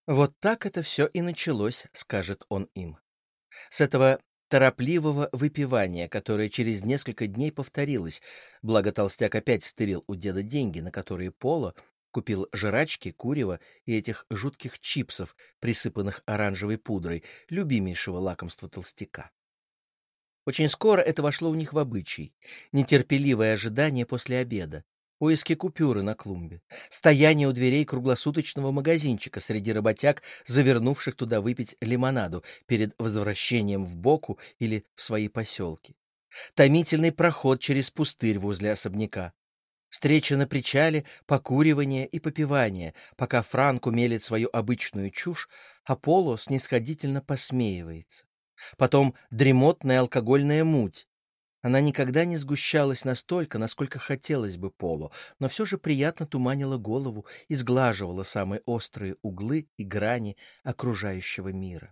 Вот так это все и началось, скажет он им. С этого торопливого выпивания, которое через несколько дней повторилось, благо толстяк опять стырил у деда деньги, на которые Поло купил жрачки, курева и этих жутких чипсов, присыпанных оранжевой пудрой, любимейшего лакомства толстяка. Очень скоро это вошло у них в обычай. Нетерпеливое ожидание после обеда, поиски купюры на клумбе, стояние у дверей круглосуточного магазинчика среди работяг, завернувших туда выпить лимонаду перед возвращением в Боку или в свои поселки. Томительный проход через пустырь возле особняка. Встреча на причале, покуривание и попивание, пока Франко мелет свою обычную чушь, а Поло снисходительно посмеивается. Потом дремотная алкогольная муть. Она никогда не сгущалась настолько, насколько хотелось бы Поло, но все же приятно туманила голову и сглаживала самые острые углы и грани окружающего мира.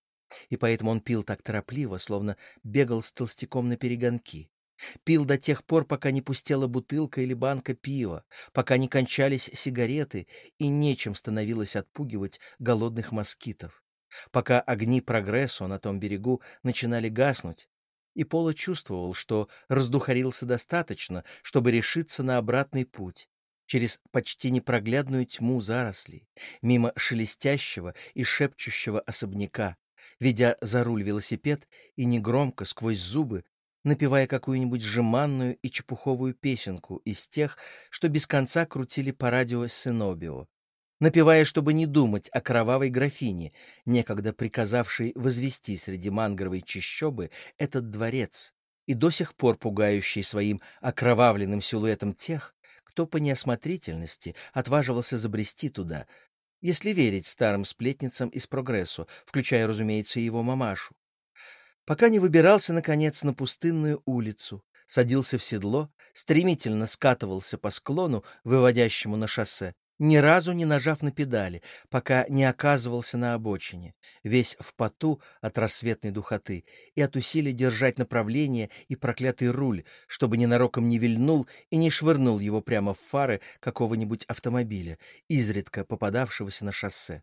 И поэтому он пил так торопливо, словно бегал с толстяком на перегонки. Пил до тех пор, пока не пустела бутылка или банка пива, пока не кончались сигареты и нечем становилось отпугивать голодных москитов, пока огни прогрессу на том берегу начинали гаснуть, и Пола чувствовал, что раздухарился достаточно, чтобы решиться на обратный путь через почти непроглядную тьму зарослей, мимо шелестящего и шепчущего особняка, ведя за руль велосипед и негромко сквозь зубы напевая какую-нибудь жеманную и чепуховую песенку из тех, что без конца крутили по радио Сенобио, напевая, чтобы не думать о кровавой графине, некогда приказавшей возвести среди мангровой чащобы этот дворец, и до сих пор пугающей своим окровавленным силуэтом тех, кто по неосмотрительности отваживался забрести туда, если верить старым сплетницам из прогрессу, включая, разумеется, и его мамашу. Пока не выбирался, наконец, на пустынную улицу, садился в седло, стремительно скатывался по склону, выводящему на шоссе, ни разу не нажав на педали, пока не оказывался на обочине, весь в поту от рассветной духоты и от усилий держать направление и проклятый руль, чтобы ненароком не вильнул и не швырнул его прямо в фары какого-нибудь автомобиля, изредка попадавшегося на шоссе.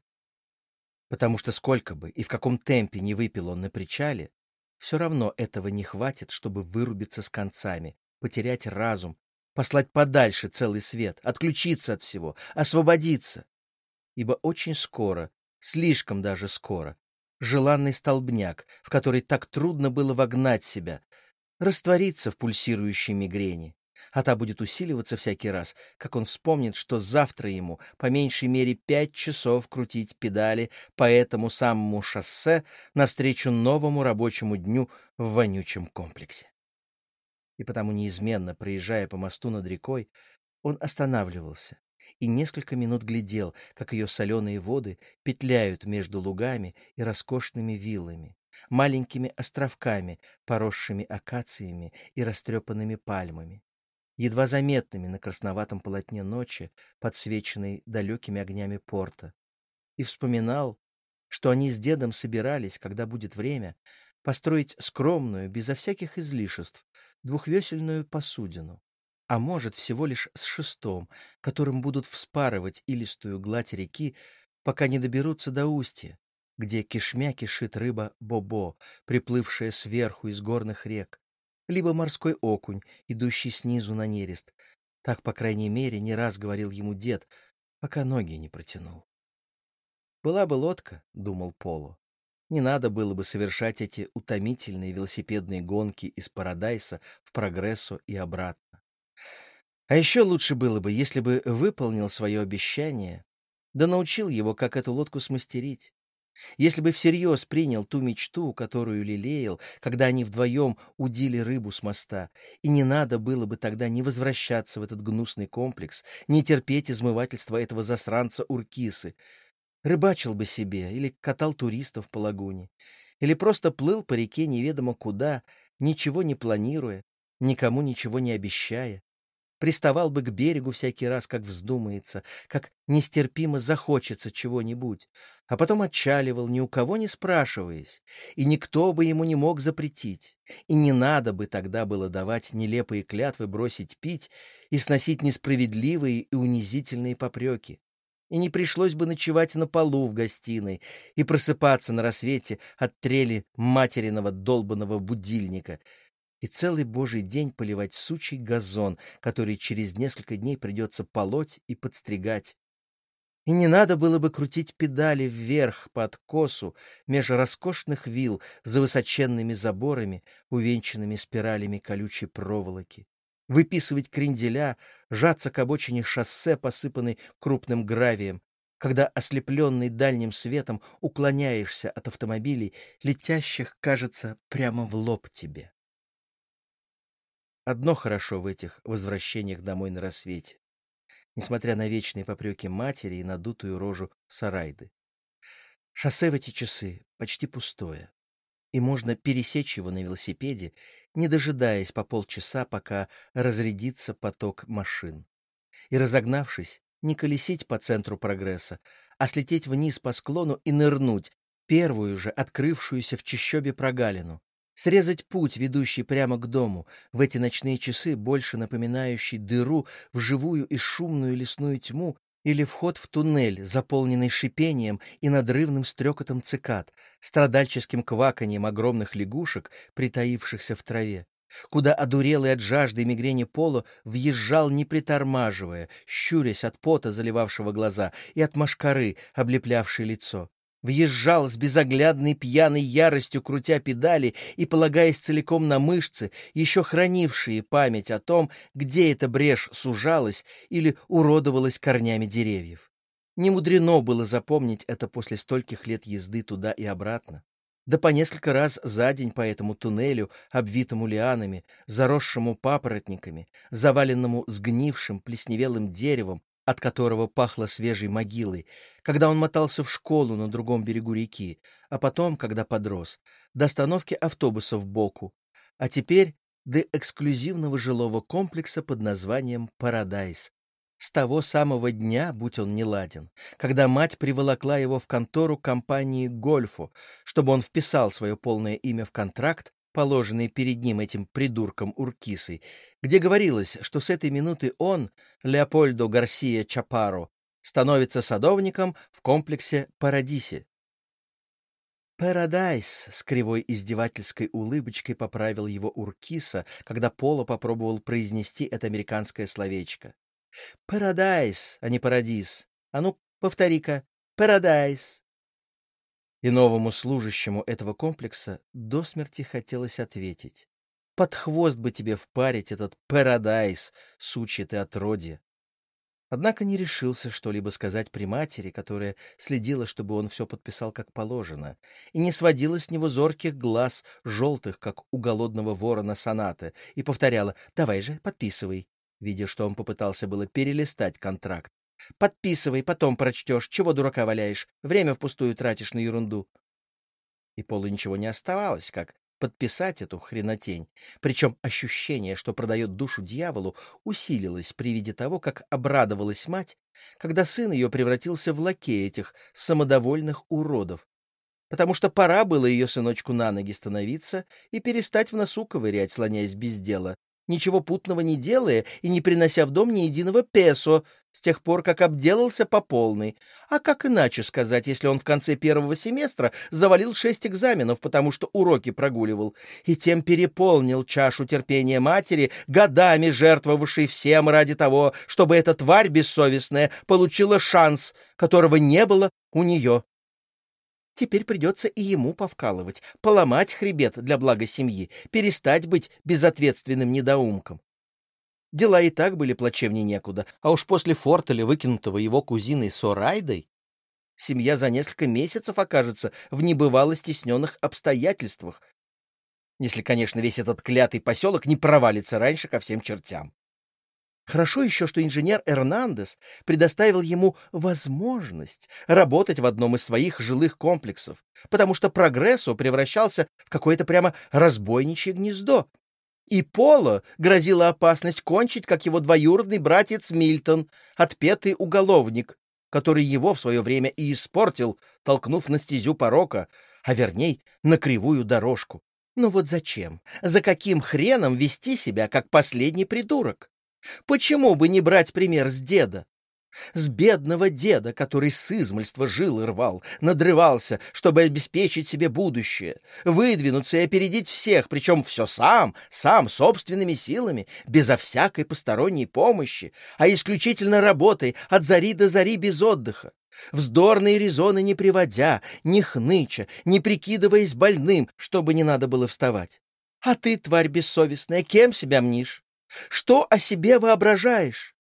Потому что сколько бы и в каком темпе не выпил он на причале, все равно этого не хватит, чтобы вырубиться с концами, потерять разум, послать подальше целый свет, отключиться от всего, освободиться. Ибо очень скоро, слишком даже скоро, желанный столбняк, в который так трудно было вогнать себя, растворится в пульсирующей мигрени, а та будет усиливаться всякий раз, как он вспомнит, что завтра ему по меньшей мере 5 часов крутить педали по этому самому шоссе навстречу новому рабочему дню в вонючем комплексе. И потому неизменно, проезжая по мосту над рекой, он останавливался и несколько минут глядел, как ее соленые воды петляют между лугами и роскошными виллами, маленькими островками, поросшими акациями и растрепанными пальмами, едва заметными на красноватом полотне ночи, подсвеченной далекими огнями порта, и вспоминал, что они с дедом собирались, когда будет время, построить скромную, безо всяких излишеств, двухвесельную посудину, а может, всего лишь с шестом, которым будут вспарывать илистую гладь реки, пока не доберутся до устья, где кишмя кишит рыба бобо, приплывшая сверху из горных рек, либо морской окунь, идущий снизу на нерест. Так, по крайней мере, не раз говорил ему дед, пока ноги не протянул. «Была бы лодка», — думал Поло, — «не надо было бы совершать эти утомительные велосипедные гонки из Парадайса в Прогрессо и обратно. А еще лучше было бы, если бы выполнил свое обещание, да научил его, как эту лодку смастерить. Если бы всерьез принял ту мечту, которую лелеял, когда они вдвоем удили рыбу с моста, и не надо было бы тогда не возвращаться в этот гнусный комплекс, не терпеть измывательства этого засранца Уркисы, рыбачил бы себе или катал туристов по лагуне, или просто плыл по реке неведомо куда, ничего не планируя, никому ничего не обещая, приставал бы к берегу всякий раз, как вздумается, как нестерпимо захочется чего-нибудь, а потом отчаливал, ни у кого не спрашиваясь, и никто бы ему не мог запретить, и не надо бы тогда было давать нелепые клятвы бросить пить и сносить несправедливые и унизительные попреки. и не пришлось бы ночевать на полу в гостиной и просыпаться на рассвете от трели материного долбанного будильника и целый божий день поливать сучий газон, который через несколько дней придется полоть и подстригать. И не надо было бы крутить педали вверх по откосу меж роскошных вилл за высоченными заборами, увенчанными спиралями колючей проволоки, выписывать кренделя, жаться к обочине шоссе, посыпанной крупным гравием, когда, ослепленный дальним светом, уклоняешься от автомобилей, летящих, кажется, прямо в лоб тебе. Одно хорошо в этих возвращениях домой на рассвете, несмотря на вечные попреки матери и надутую рожу Сарайды. Шоссе в эти часы почти пустое, и можно пересечь его на велосипеде, не дожидаясь по полчаса, пока разрядится поток машин. И, разогнавшись, не колесить по центру прогресса, а слететь вниз по склону и нырнуть, первую же открывшуюся в чащобе прогалину, срезать путь, ведущий прямо к дому, в эти ночные часы, больше напоминающий дыру в живую и шумную лесную тьму, или вход в туннель, заполненный шипением и надрывным стрекотом цикад, страдальческим кваканьем огромных лягушек, притаившихся в траве, куда одурелый от жажды и мигрени Поло въезжал, не притормаживая, щурясь от пота, заливавшего глаза, и от мошкары, облеплявшей лицо. Въезжал с безоглядной пьяной яростью, крутя педали и полагаясь целиком на мышцы, еще хранившие память о том, где эта брешь сужалась или уродовалась корнями деревьев. Не мудрено было запомнить это после стольких лет езды туда и обратно. Да по несколько раз за день по этому туннелю, обвитому лианами, заросшему папоротниками, заваленному сгнившим плесневелым деревом, от которого пахло свежей могилой, когда он мотался в школу на другом берегу реки, а потом, когда подрос, до остановки автобуса в Боку, а теперь до эксклюзивного жилого комплекса под названием «Парадайз». С того самого дня, будь он неладен, когда мать приволокла его в контору компании «Гольфо», чтобы он вписал свое полное имя в контракт, положенный перед ним этим придурком Уркисой, где говорилось, что с этой минуты он, Леопольдо Гарсия Чапаро, становится садовником в комплексе «Парадисе». «Парадайз», — с кривой издевательской улыбочкой поправил его Уркиса, когда Поло попробовал произнести это американское словечко. «Парадайз, а не парадиз. А ну, повтори-ка. Парадайз». И новому служащему этого комплекса до смерти хотелось ответить: «Под хвост бы тебе впарить этот парадайз, сучье ты отродье». Однако не решился что-либо сказать при матери, которая следила, чтобы он все подписал как положено, и не сводила с него зорких глаз, желтых, как у голодного ворона соната, и повторяла: «Давай же, подписывай», видя, что он попытался было перелистать контракт. «Подписывай, потом прочтешь. Чего дурака валяешь? Время впустую тратишь на ерунду». И Полу ничего не оставалось, как подписать эту хренотень. Причем ощущение, что продает душу дьяволу, усилилось при виде того, как обрадовалась мать, когда сын ее превратился в лакея этих самодовольных уродов. Потому что пора было ее сыночку на ноги становиться и перестать в носу ковырять, слоняясь без дела, ничего путного не делая и не принося в дом ни единого песо, с тех пор, как обделался по полной. А как иначе сказать, если он в конце первого семестра завалил 6 экзаменов, потому что уроки прогуливал, и тем переполнил чашу терпения матери, годами жертвовавшей всем ради того, чтобы эта тварь бессовестная получила шанс, которого не было у нее. Теперь придется и ему повкалывать, поломать хребет для блага семьи, перестать быть безответственным недоумком. Дела и так были плачевней некуда, а уж после фортеля, выкинутого его кузиной Сорайдой, семья за несколько месяцев окажется в небывало стесненных обстоятельствах, если, конечно, весь этот клятый поселок не провалится раньше ко всем чертям. Хорошо еще, что инженер Эрнандес предоставил ему возможность работать в одном из своих жилых комплексов, потому что Прогрессо превращался в какое-то прямо разбойничье гнездо. И Поло грозила опасность кончить, как его двоюродный братец Мильтон, отпетый уголовник, который его в свое время и испортил, толкнув на стезю порока, а верней на кривую дорожку. Но вот зачем? За каким хреном вести себя, как последний придурок? Почему бы не брать пример с деда? С бедного деда, который с измальства жилы рвал, надрывался, чтобы обеспечить себе будущее, выдвинуться и опередить всех, причем все сам, собственными силами, безо всякой посторонней помощи, а исключительно работой от зари до зари без отдыха, вздорные резоны не приводя, не хныча, не прикидываясь больным, чтобы не надо было вставать. А ты, тварь бессовестная, кем себя мнишь? Что о себе воображаешь?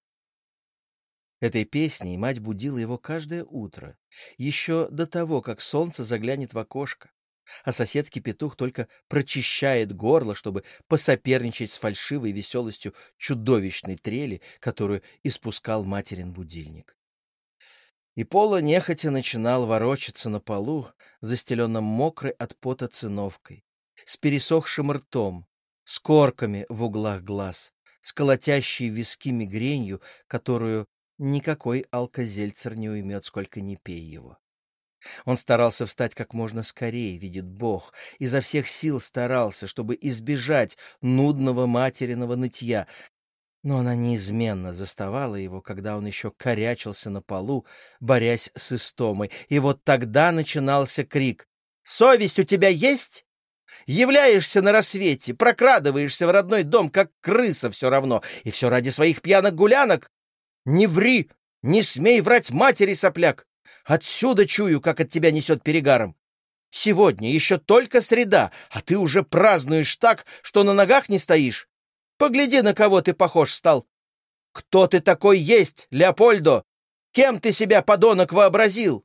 Этой песней мать будила его каждое утро, еще до того, как солнце заглянет в окошко, а соседский петух только прочищает горло, чтобы посоперничать с фальшивой веселостью чудовищной трели, которую испускал материн будильник. И Пола нехотя начинал ворочаться на полу, застеленном мокрой от пота циновкой, с пересохшим ртом, с корками в углах глаз, с колотящей виски мигренью, которую никакой алкозельцер не уймет, сколько ни пей его. Он старался встать как можно скорее, видит Бог, изо всех сил старался, чтобы избежать нудного материного нытья, но она неизменно заставала его, когда он еще корячился на полу, борясь с истомой, и вот тогда начинался крик: «Совесть у тебя есть? Являешься на рассвете, прокрадываешься в родной дом, как крыса все равно, и все ради своих пьяных гулянок? Не ври! Не смей врать матери, сопляк! Отсюда чую, как от тебя несет перегаром. Сегодня еще только среда, а ты уже празднуешь так, что на ногах не стоишь. Погляди, на кого ты похож стал. Кто ты такой есть, Леопольдо? Кем ты себя, подонок, вообразил?»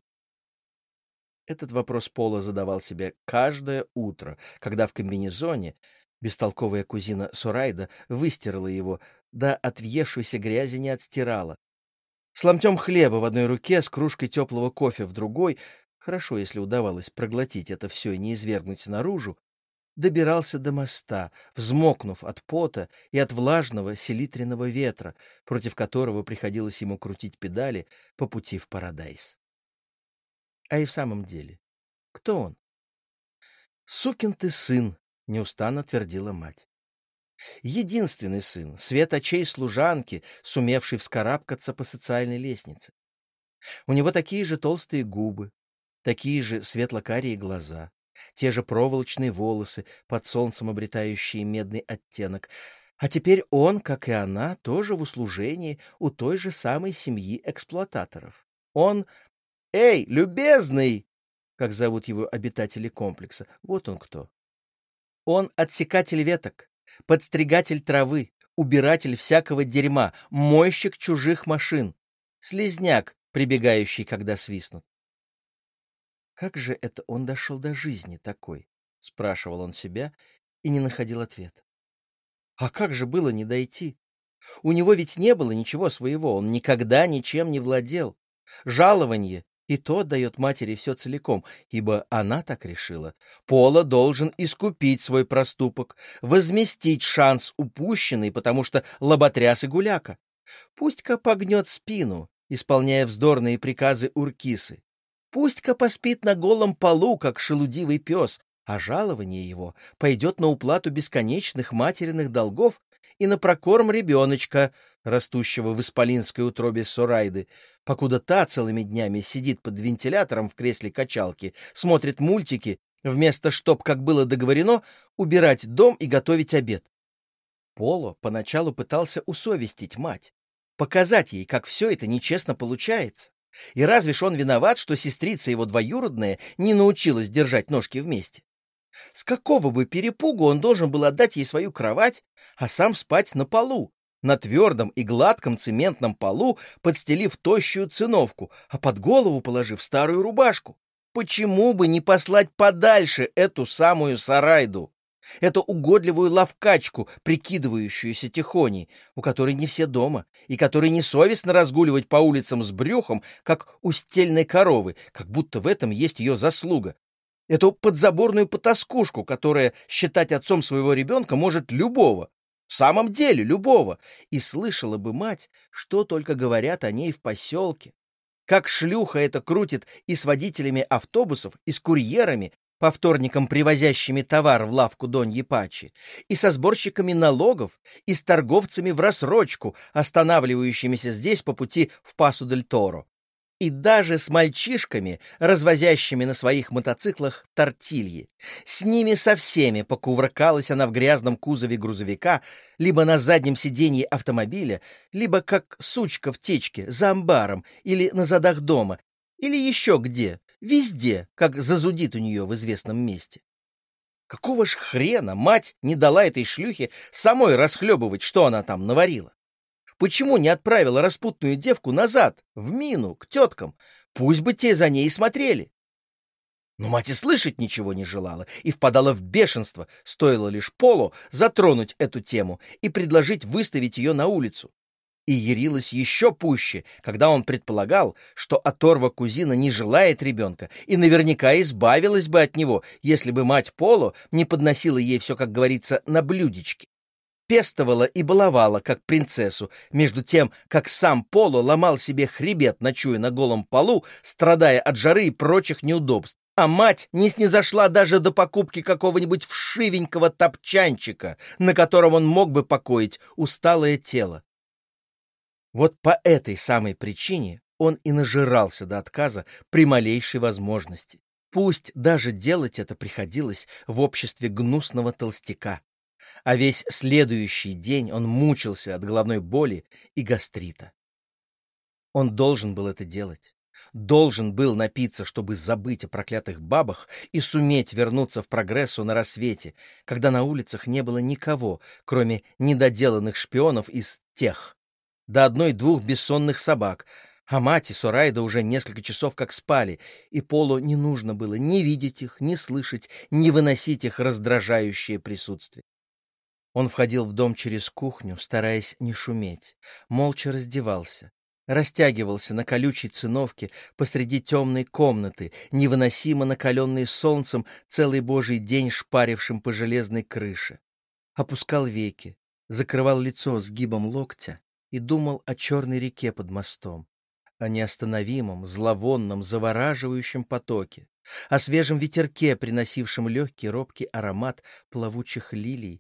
Этот вопрос Пола задавал себе каждое утро, когда в комбинезоне бестолковая кузина Сурайда выстирала его, да от въевшейся грязи не отстирала. С ломтем хлеба в одной руке, с кружкой теплого кофе в другой, хорошо, если удавалось проглотить это все и не извергнуть наружу, добирался до моста, взмокнув от пота и от влажного селитренного ветра, против которого приходилось ему крутить педали по пути в Парадайз. А и в самом деле, кто он? «Сукин ты сын», — неустанно твердила мать. Единственный сын, свет очей служанки, сумевший вскарабкаться по социальной лестнице. У него такие же толстые губы, такие же светло-карие глаза, те же проволочные волосы, под солнцем обретающие медный оттенок. А теперь он, как и она, тоже в услужении у той же самой семьи эксплуататоров. Он... «Эй, любезный!» как зовут его обитатели комплекса. Вот он кто. Он отсекатель веток, подстригатель травы, убиратель всякого дерьма, мойщик чужих машин, слизняк, прибегающий, когда свистнут. «Как же это он дошел до жизни такой?» — спрашивал он себя и не находил ответа. А как же было не дойти? У него ведь не было ничего своего, он никогда ничем не владел. Жалованье и то отдает матери все целиком, ибо она так решила. Пола должен искупить свой проступок, возместить шанс упущенный, потому что лоботряс и гуляка. Пусть-ка погнет спину, исполняя вздорные приказы Уркисы. Пусть-ка поспит на голом полу, как шелудивый пес, а жалование его пойдет на уплату бесконечных материных долгов и на прокорм ребеночка, растущего в исполинской утробе Сурайды, покуда та целыми днями сидит под вентилятором в кресле качалки, смотрит мультики, вместо чтоб, как было договорено, убирать дом и готовить обед. Поло поначалу пытался усовестить мать, показать ей, как все это нечестно получается. И разве ж он виноват, что сестрица его двоюродная не научилась держать ножки вместе? С какого бы перепугу он должен был отдать ей свою кровать, а сам спать на полу, на твердом и гладком цементном полу, подстелив тощую циновку, а под голову положив старую рубашку? Почему бы не послать подальше эту самую Сарайду, эту угодливую лавкачку, прикидывающуюся тихоней, у которой не все дома, и которой несовестно разгуливать по улицам с брюхом, как у стельной коровы, как будто в этом есть ее заслуга? Эту подзаборную потаскушку, которая считать отцом своего ребенка может любого, в самом деле любого, и слышала бы мать, что только говорят о ней в поселке. Как шлюха это крутит и с водителями автобусов, и с курьерами, по вторникам привозящими товар в лавку Доньи Пачи, и со сборщиками налогов, и с торговцами в рассрочку, останавливающимися здесь по пути в Пасу-дель-Торо, и даже с мальчишками, развозящими на своих мотоциклах тортильи. С ними со всеми покувыркалась она в грязном кузове грузовика, либо на заднем сиденье автомобиля, либо как сучка в течке за амбаром или на задах дома, или еще где, везде, как зазудит у нее в известном месте. Какого ж хрена мать не дала этой шлюхе самой расхлебывать, что она там наварила? Почему не отправила распутную девку назад, в Мину, к теткам? Пусть бы те за ней и смотрели. Но мать и слышать ничего не желала и впадала в бешенство, стоило лишь Полу затронуть эту тему и предложить выставить ее на улицу. И ярилась еще пуще, когда он предполагал, что оторва-кузина не желает ребенка и наверняка избавилась бы от него, если бы мать Поло не подносила ей все, как говорится, на блюдечке. Пестовала и баловала, как принцессу, между тем, как сам Поло ломал себе хребет, ночуя на голом полу, страдая от жары и прочих неудобств. А мать не снизошла даже до покупки какого-нибудь вшивенького топчанчика, на котором он мог бы покоить усталое тело. Вот по этой самой причине он и нажирался до отказа при малейшей возможности. Пусть даже делать это приходилось в обществе гнусного толстяка. А весь следующий день он мучился от головной боли и гастрита. Он должен был это делать. Должен был напиться, чтобы забыть о проклятых бабах и суметь вернуться в прогрессу на рассвете, когда на улицах не было никого, кроме недоделанных шпионов из тех, до одной-двух бессонных собак, а мать и Сорайда уже несколько часов как спали, и Полу не нужно было ни видеть их, ни слышать, ни выносить их раздражающее присутствие. Он входил в дом через кухню, стараясь не шуметь, молча раздевался, растягивался на колючей циновке посреди темной комнаты, невыносимо накаленной солнцем целый божий день шпарившим по железной крыше, опускал веки, закрывал лицо сгибом локтя и думал о черной реке под мостом, о неостановимом, зловонном, завораживающем потоке, о свежем ветерке, приносившем легкий робкий аромат плавучих лилий,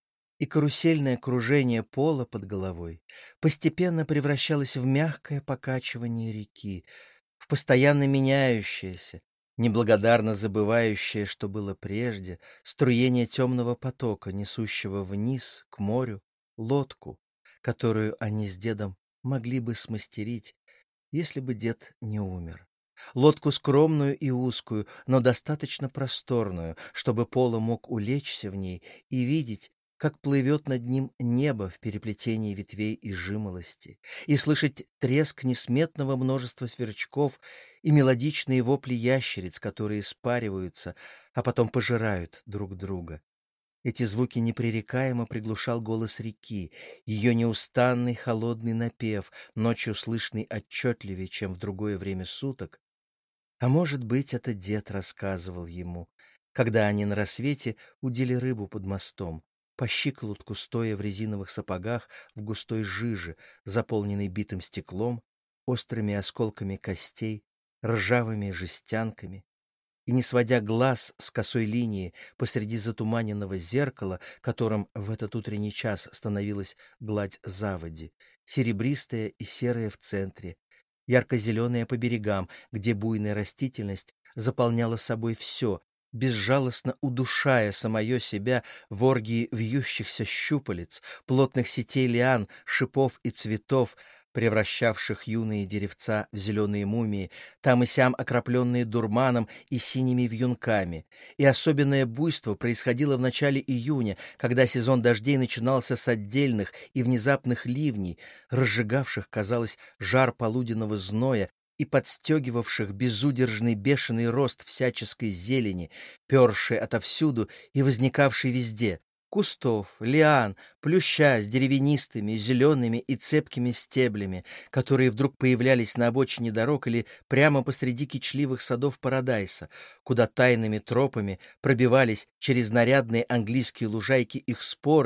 и карусельное кружение пола под головой постепенно превращалось в мягкое покачивание реки, в постоянно меняющееся, неблагодарно забывающее, что было прежде, струение темного потока, несущего вниз, к морю, лодку, которую они с дедом могли бы смастерить, если бы дед не умер. Лодку скромную и узкую, но достаточно просторную, чтобы Пола мог улечься в ней и видеть, как плывет над ним небо в переплетении ветвей и жимолости, и слышать треск несметного множества сверчков и мелодичные вопли ящериц, которые спариваются, а потом пожирают друг друга. Эти звуки непререкаемо приглушал голос реки, ее неустанный холодный напев, ночью слышный отчетливее, чем в другое время суток. А может быть, это дед рассказывал ему, когда они на рассвете удили рыбу под мостом, по щиколотку стоя в резиновых сапогах в густой жиже, заполненной битым стеклом, острыми осколками костей, ржавыми жестянками, и, не сводя глаз с косой линии посреди затуманенного зеркала, которым в этот утренний час становилась гладь заводи, серебристая и серая в центре, ярко-зеленая по берегам, где буйная растительность заполняла собой все, безжалостно удушая самое себя в оргии вьющихся щупалец, плотных сетей лиан, шипов и цветов, превращавших юные деревца в зеленые мумии, там и сям окропленные дурманом и синими вьюнками. И особенное буйство происходило в начале июня, когда сезон дождей начинался с отдельных и внезапных ливней, разжигавших, казалось, жар полуденного зноя и подстегивавших безудержный бешеный рост всяческой зелени, першей отовсюду и возникавшей везде, кустов, лиан, плюща с деревянистыми, зелеными и цепкими стеблями, которые вдруг появлялись на обочине дорог или прямо посреди кичливых садов Парадайса, куда тайными тропами пробивались через нарядные английские лужайки их споры,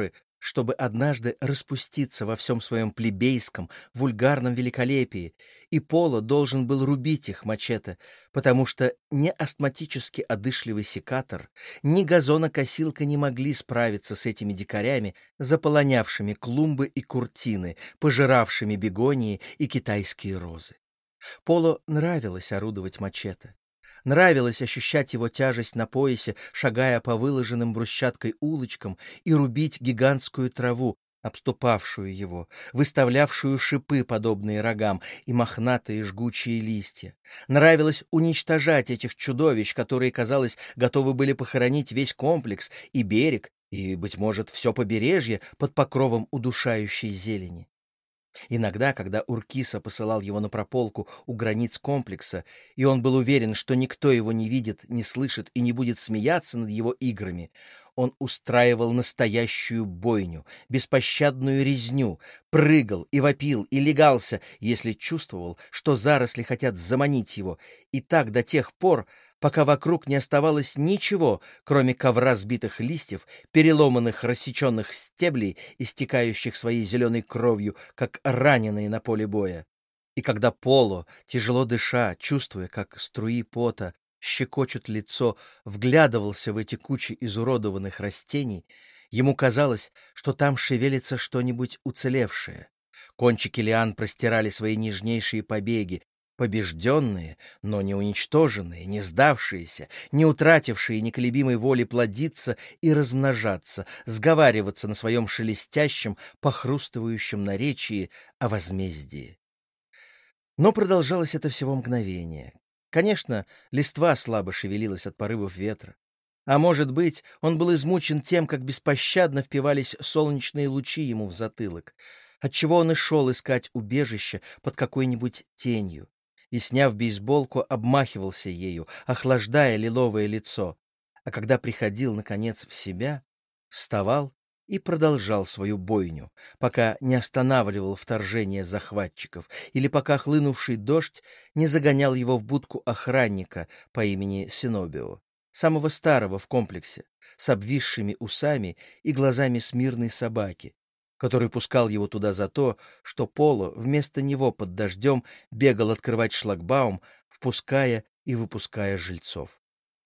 чтобы однажды распуститься во всем своем плебейском, вульгарном великолепии, и Поло должен был рубить их мачете, потому что ни астматически одышливый секатор, ни газонокосилка не могли справиться с этими дикарями, заполонявшими клумбы и куртины, пожиравшими бегонии и китайские розы. Поло нравилось орудовать мачете. Нравилось ощущать его тяжесть на поясе, шагая по выложенным брусчаткой улочкам, и рубить гигантскую траву, обступавшую его, выставлявшую шипы, подобные рогам, и мохнатые жгучие листья. Нравилось уничтожать этих чудовищ, которые, казалось, готовы были похоронить весь комплекс и берег, и, быть может, все побережье под покровом удушающей зелени. Иногда, когда Уркиса посылал его на прополку у границ комплекса, и он был уверен, что никто его не видит, не слышит и не будет смеяться над его играми, он устраивал настоящую бойню, беспощадную резню, прыгал и вопил и легался, если чувствовал, что заросли хотят заманить его, и так до тех пор, пока вокруг не оставалось ничего, кроме ковра сбитых листьев, переломанных рассеченных стеблей, истекающих своей зеленой кровью, как раненые на поле боя. И когда Поло, тяжело дыша, чувствуя, как струи пота щекочут лицо, вглядывался в эти кучи изуродованных растений, ему казалось, что там шевелится что-нибудь уцелевшее. Кончики лиан простирали свои нежнейшие побеги, побежденные, но не уничтоженные, не сдавшиеся, не утратившие неколебимой воли плодиться и размножаться, сговариваться на своем шелестящем, похрустывающем наречии о возмездии. Но продолжалось это всего мгновение. Конечно, листва слабо шевелилась от порывов ветра. А может быть, он был измучен тем, как беспощадно впивались солнечные лучи ему в затылок, отчего он и шел искать убежище под какой-нибудь тенью, и, сняв бейсболку, обмахивался ею, охлаждая лиловое лицо, а когда приходил, наконец, в себя, вставал и продолжал свою бойню, пока не останавливал вторжение захватчиков или пока хлынувший дождь не загонял его в будку охранника по имени Синобио, самого старого в комплексе, с обвисшими усами и глазами смирной собаки, который пускал его туда за то, что Поло вместо него под дождем бегал открывать шлагбаум, впуская и выпуская жильцов.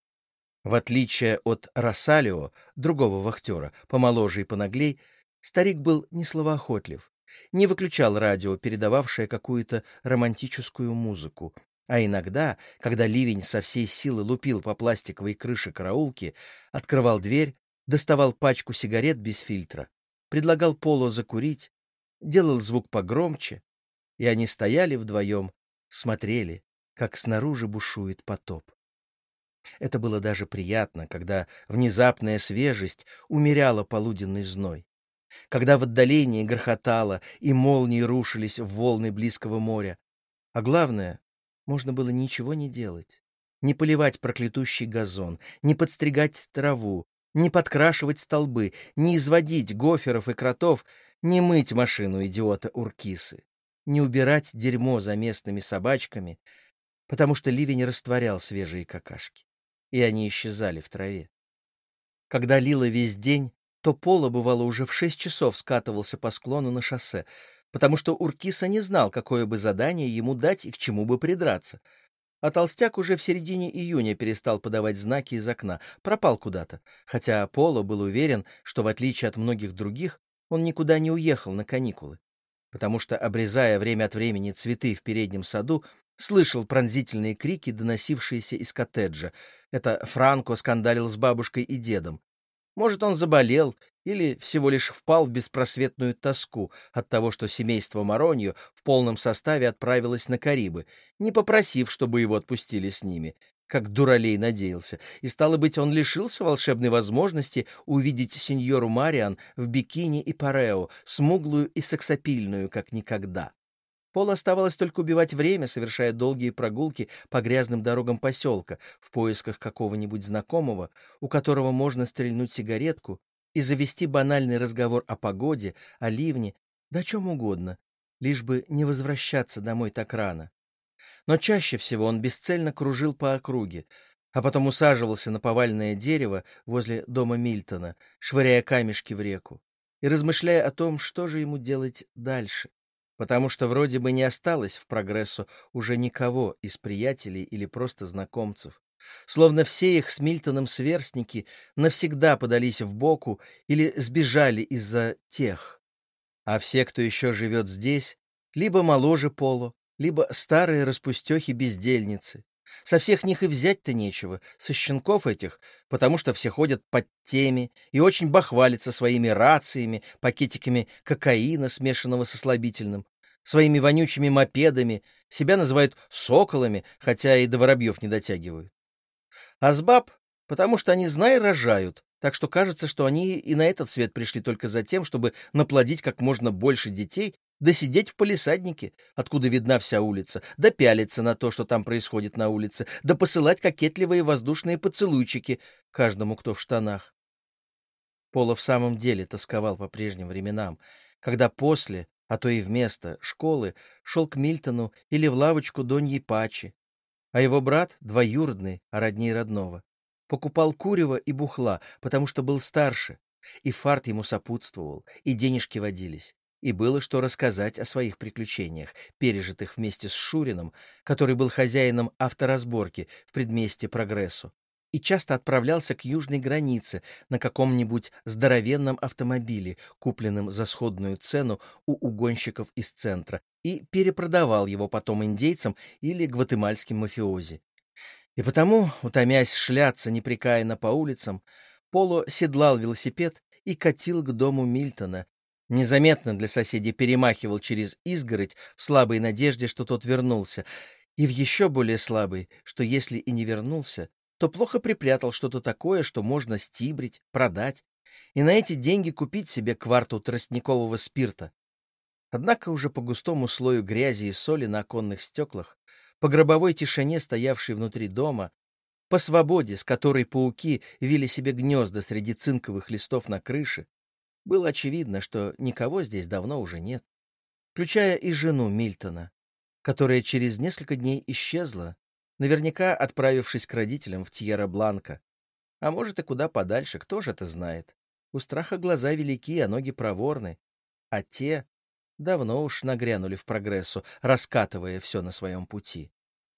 В отличие от Росалио, другого вахтера, помоложе и понаглей, старик был не словоохотлив, не выключал радио, передававшее какую-то романтическую музыку, а иногда, когда ливень со всей силы лупил по пластиковой крыше караулки, открывал дверь, доставал пачку сигарет без фильтра, предлагал Поло закурить, делал звук погромче, и они стояли вдвоем, смотрели, как снаружи бушует потоп. Это было даже приятно, когда внезапная свежесть умеряла полуденный зной, когда в отдалении грохотало и молнии рушились в волны близкого моря, а главное, можно было ничего не делать, не поливать проклятущий газон, не подстригать траву, не подкрашивать столбы, не изводить гоферов и кротов, не мыть машину идиота Уркисы, не убирать дерьмо за местными собачками, потому что ливень растворял свежие какашки, и они исчезали в траве. Когда лило весь день, то Поло, бывало, уже в 6 часов скатывался по склону на шоссе, потому что Уркиса не знал, какое бы задание ему дать и к чему бы придраться. А толстяк уже в середине июня перестал подавать знаки из окна, пропал куда-то, хотя Поло был уверен, что, в отличие от многих других, он никуда не уехал на каникулы, потому что, обрезая время от времени цветы в переднем саду, слышал пронзительные крики, доносившиеся из коттеджа. Это Франко скандалил с бабушкой и дедом. Может, он заболел или всего лишь впал в беспросветную тоску от того, что семейство Мароньо в полном составе отправилось на Карибы, не попросив, чтобы его отпустили с ними, как дуралей надеялся, и, стало быть, он лишился волшебной возможности увидеть сеньору Мариан в бикини и парео, смуглую и сексапильную, как никогда. Полу оставалось только убивать время, совершая долгие прогулки по грязным дорогам поселка в поисках какого-нибудь знакомого, у которого можно стрельнуть сигаретку и завести банальный разговор о погоде, о ливне, да о чем угодно, лишь бы не возвращаться домой так рано. Но чаще всего он бесцельно кружил по округе, а потом усаживался на поваленное дерево возле дома Мильтона, швыряя камешки в реку. и размышляя о том, что же ему делать дальше, потому что вроде бы не осталось в прогрессу уже никого из приятелей или просто знакомцев. Словно все их с Мильтоном сверстники навсегда подались в боку или сбежали из-за тех. А все, кто еще живет здесь, либо моложе Поло, либо старые распустехи-бездельницы. Со всех них и взять-то нечего, со щенков этих, потому что все ходят под теми и очень бахвалятся своими рациями, пакетиками кокаина, смешанного со слабительным, своими вонючими мопедами, себя называют соколами, хотя и до воробьев не дотягивают. А с баб, потому что они, знай, рожают, так что кажется, что они и на этот свет пришли только за тем, чтобы наплодить как можно больше детей, да сидеть в палисаднике, откуда видна вся улица, да пялиться на то, что там происходит на улице, да посылать кокетливые воздушные поцелуйчики каждому, кто в штанах. Пола в самом деле тосковал по прежним временам, когда после, а то и вместо школы шел к Мильтону или в лавочку Доньи Пачи, а его брат, двоюродный, а родней родного, покупал курева и бухла, потому что был старше, и фарт ему сопутствовал, и денежки водились, и было что рассказать о своих приключениях, пережитых вместе с Шурином, который был хозяином авторазборки в предместье Прогрессу, и часто отправлялся к южной границе на каком-нибудь здоровенном автомобиле, купленном за сходную цену у угонщиков из центра, и перепродавал его потом индейцам или гватемальским мафиози. И потому, утомясь шляться непрекаянно по улицам, Поло седлал велосипед и катил к дому Мильтона, незаметно для соседей перемахивал через изгородь в слабой надежде, что тот вернулся, и в еще более слабой, что если и не вернулся, то плохо припрятал что-то такое, что можно стибрить, продать, и на эти деньги купить себе кварту тростникового спирта. Однако уже по густому слою грязи и соли на оконных стеклах, по гробовой тишине, стоявшей внутри дома, по свободе, с которой пауки вили себе гнезда среди цинковых листов на крыше, было очевидно, что никого здесь давно уже нет, включая и жену Мильтона, которая через несколько дней исчезла, наверняка отправившись к родителям в Тьерра-Бланка, а может и куда подальше, кто же это знает. У страха глаза велики, а ноги проворны, а те давно уж нагрянули в Прогрессу, раскатывая все на своем пути.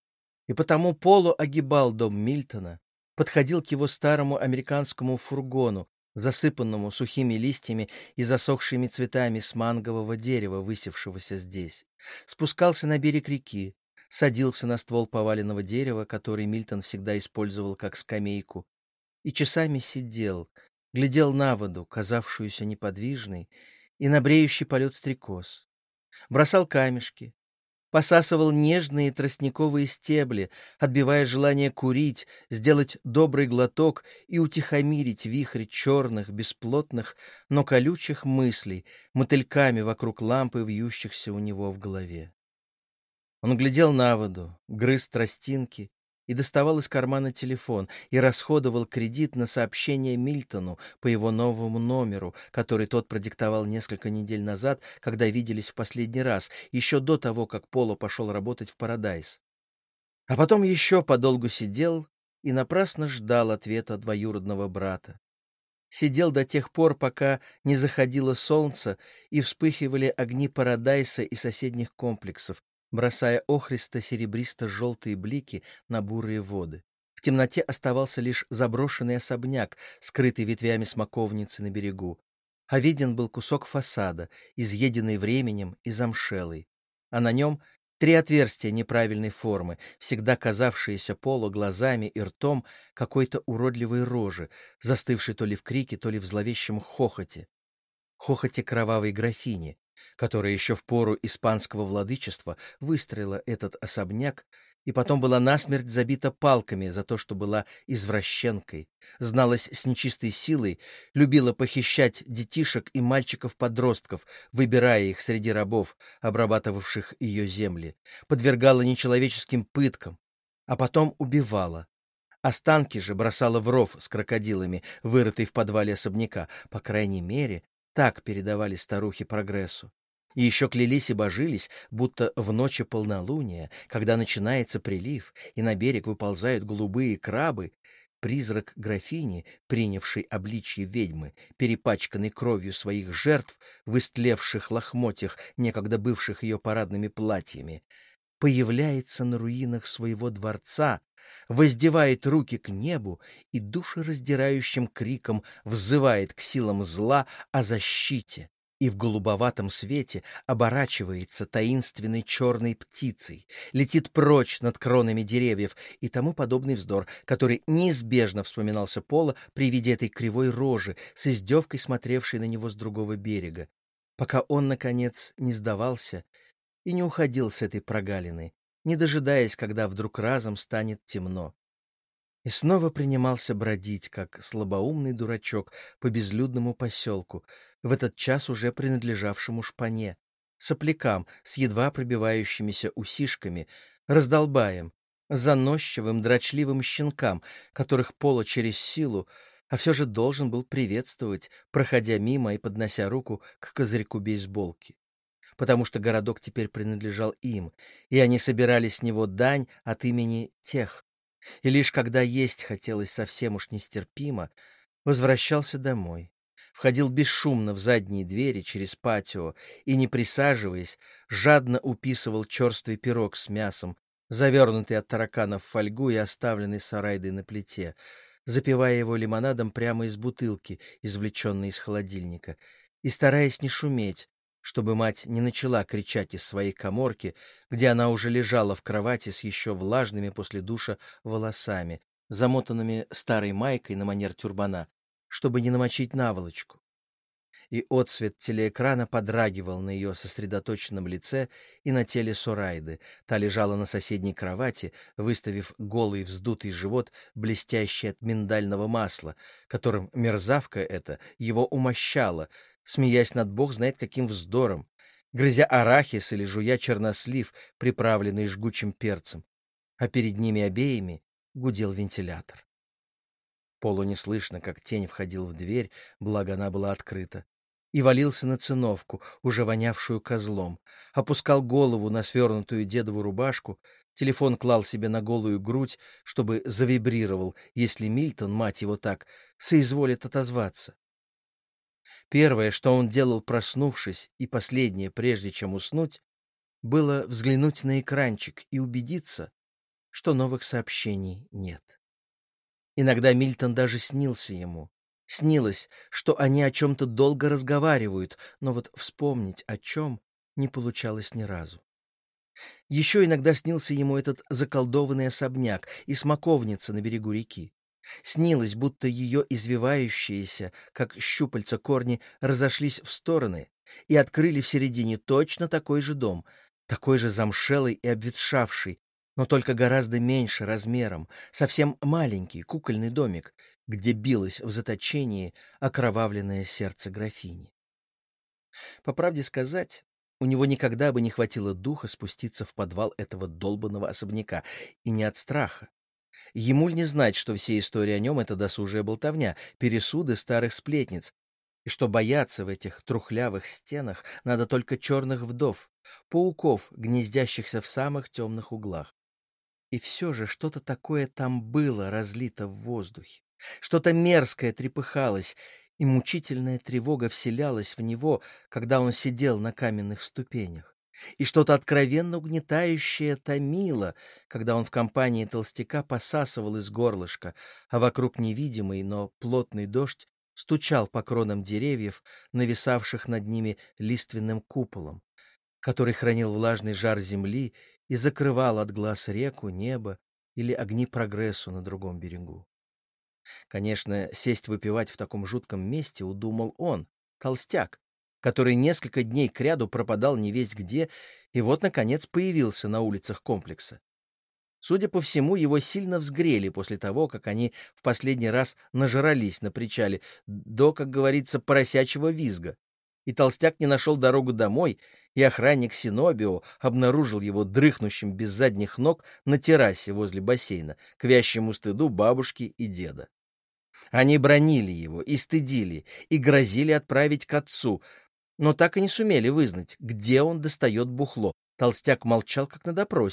И потому Поло огибал дом Мильтона, подходил к его старому американскому фургону, засыпанному сухими листьями и засохшими цветами с мангового дерева, высевшегося здесь, спускался на берег реки, садился на ствол поваленного дерева, который Мильтон всегда использовал как скамейку, и часами сидел, глядел на воду, казавшуюся неподвижной, и на бреющий полет стрекоз, бросал камешки, посасывал нежные тростниковые стебли, отбивая желание курить, сделать добрый глоток и утихомирить вихрь черных, бесплотных, но колючих мыслей, мотыльками вокруг лампы, вьющихся у него в голове. Он глядел на воду, грыз тростинки и доставал из кармана телефон и расходовал кредит на сообщение Мильтону по его новому номеру, который тот продиктовал несколько недель назад, когда виделись в последний раз, еще до того, как Поло пошел работать в Парадайз. А потом еще подолгу сидел и напрасно ждал ответа двоюродного брата. Сидел до тех пор, пока не заходило солнце и вспыхивали огни Парадайса и соседних комплексов, бросая охристо-серебристо-желтые блики на бурые воды. В темноте оставался лишь заброшенный особняк, скрытый ветвями смоковницы на берегу. А виден был кусок фасада, изъеденный временем и замшелый. А на нем 3 отверстия неправильной формы, всегда казавшиеся Поло глазами и ртом какой-то уродливой рожи, застывшей то ли в крике, то ли в зловещем хохоте. Хохоте кровавой графини, которая еще в пору испанского владычества выстроила этот особняк и потом была насмерть забита палками за то, что была извращенкой, зналась с нечистой силой, любила похищать детишек и мальчиков-подростков, выбирая их среди рабов, обрабатывавших ее земли, подвергала нечеловеческим пыткам, а потом убивала. Останки же бросала в ров с крокодилами, вырытый в подвале особняка, по крайней мере, так передавали старухи Прогрессу. И еще клялись и божились, будто в ночи полнолуния, когда начинается прилив, и на берег выползают голубые крабы, призрак графини, принявшей обличье ведьмы, перепачканной кровью своих жертв в истлевших лохмотьях, некогда бывших ее парадными платьями, появляется на руинах своего дворца, воздевает руки к небу и душераздирающим криком взывает к силам зла о защите, и в голубоватом свете оборачивается таинственной черной птицей, летит прочь над кронами деревьев и тому подобный вздор, который неизбежно вспоминался Пола при виде этой кривой рожи с издевкой смотревшей на него с другого берега, пока он, наконец, не сдавался и не уходил с этой прогалины, не дожидаясь, когда вдруг разом станет темно. И снова принимался бродить, как слабоумный дурачок, по безлюдному поселку, в этот час уже принадлежавшему шпане, соплякам с едва пробивающимися усишками, раздолбаем, заносчивым, дрочливым щенкам, которых Пола через силу, а все же должен был приветствовать, проходя мимо и поднося руку к козырьку бейсболки, потому что городок теперь принадлежал им, и они собирали с него дань от имени тех. И лишь когда есть хотелось совсем уж нестерпимо, возвращался домой, входил бесшумно в задние двери через патио и, не присаживаясь, жадно уписывал черствый пирог с мясом, завернутый от тараканов в фольгу и оставленный Сорайдой на плите, запивая его лимонадом прямо из бутылки, извлеченной из холодильника, и стараясь не шуметь, чтобы мать не начала кричать из своей каморки, где она уже лежала в кровати с еще влажными после душа волосами, замотанными старой майкой на манер тюрбана, чтобы не намочить наволочку. И отсвет телеэкрана подрагивал на ее сосредоточенном лице и на теле Сорайды. Та лежала на соседней кровати, выставив голый вздутый живот, блестящий от миндального масла, которым мерзавка эта его умощала, смеясь над бог знает каким вздором, грызя арахис или жуя чернослив, приправленный жгучим перцем, а перед ними обеими гудел вентилятор. Полу не слышно, как тень входил в дверь, благо она была открыта, и валился на циновку, уже вонявшую козлом, опускал голову на свернутую дедову рубашку, телефон клал себе на голую грудь, чтобы завибрировал, если Мильтон, мать его так, соизволит отозваться. Первое, что он делал, проснувшись, и последнее, прежде чем уснуть, было взглянуть на экранчик и убедиться, что новых сообщений нет. Иногда Мильтон даже снился ему. Снилось, что они о чем-то долго разговаривают, но вот вспомнить о чем не получалось ни разу. Еще иногда снился ему этот заколдованный особняк и смоковница на берегу реки. Снилось, будто ее извивающиеся, как щупальца корни, разошлись в стороны и открыли в середине точно такой же дом, такой же замшелый и обветшавший, но только гораздо меньше размером, совсем маленький кукольный домик, где билось в заточении окровавленное сердце графини. По правде сказать, у него никогда бы не хватило духа спуститься в подвал этого долбанного особняка, и не от страха. Ему ли не знать, что все истории о нем — это досужая болтовня, пересуды старых сплетниц, и что бояться в этих трухлявых стенах надо только черных вдов, пауков, гнездящихся в самых темных углах. И все же что-то такое там было разлито в воздухе, что-то мерзкое трепыхалось, и мучительная тревога вселялась в него, когда он сидел на каменных ступенях. И что-то откровенно угнетающее томило, когда он в компании толстяка посасывал из горлышка, а вокруг невидимый, но плотный дождь стучал по кронам деревьев, нависавших над ними лиственным куполом, который хранил влажный жар земли и закрывал от глаз реку, небо или огни прогрессу на другом берегу. Конечно, сесть выпивать в таком жутком месте удумал он, толстяк, который несколько дней кряду пропадал невесть где, и вот, наконец, появился на улицах комплекса. Судя по всему, его сильно взгрели после того, как они в последний раз нажрались на причале до, как говорится, поросячьего визга. И толстяк не нашел дорогу домой, и охранник Синобио обнаружил его дрыхнущим без задних ног на террасе возле бассейна, к вящему стыду бабушки и деда. Они бранили его и стыдили, и грозили отправить к отцу, но так и не сумели вызнать, где он достает бухло. Толстяк молчал, как на допросе.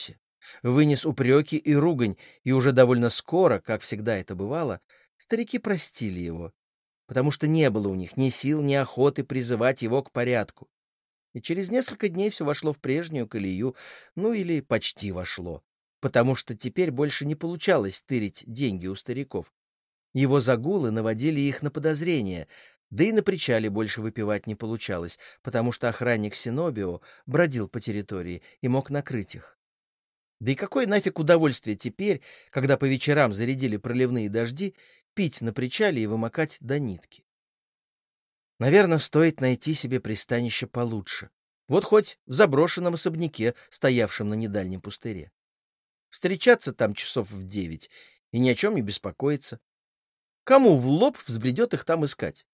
Вынес упреки и ругань, и уже довольно скоро, как всегда это бывало, старики простили его, потому что не было у них ни сил, ни охоты призывать его к порядку. И через несколько дней все вошло в прежнюю колею, ну или почти вошло, потому что теперь больше не получалось тырить деньги у стариков. Его загулы наводили их на подозрения, да и на причале больше выпивать не получалось, потому что охранник Синобио бродил по территории и мог накрыть их. Да и какое нафиг удовольствие теперь, когда по вечерам зарядили проливные дожди, пить на причале и вымокать до нитки? Наверное, стоит найти себе пристанище получше. Вот хоть в заброшенном особняке, стоявшем на недальнем пустыре. Встречаться там часов в 9 и ни о чем не беспокоиться. Кому в лоб взбредет их там искать?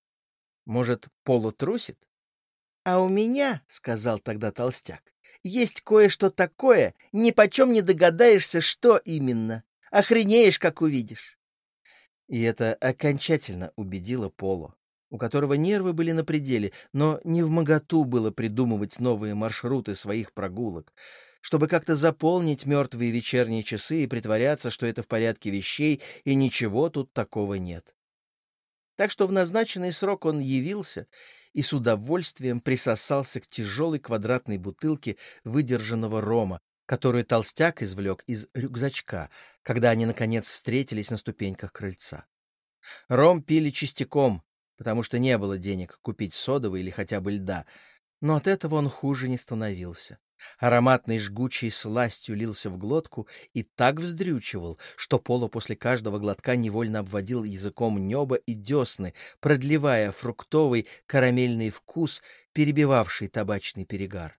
Может, Поло трусит? — А у меня, — сказал тогда толстяк, — есть кое-что такое, ни почем не догадаешься, что именно. Охренеешь, как увидишь. И это окончательно убедило Поло, у которого нервы были на пределе, но невмоготу было придумывать новые маршруты своих прогулок, чтобы как-то заполнить мертвые вечерние часы и притворяться, что это в порядке вещей, и ничего тут такого нет. Так что в назначенный срок он явился и с удовольствием присосался к тяжелой квадратной бутылке выдержанного рома, которую толстяк извлек из рюкзачка, когда они, наконец, встретились на ступеньках крыльца. Ром пили чистяком, потому что не было денег купить содовой или хотя бы льда, но от этого он хуже не становился. Ароматной жгучей сластью лился в глотку и так вздрючивал, что Поло после каждого глотка невольно обводил языком небо и десны, продлевая фруктовый карамельный вкус, перебивавший табачный перегар.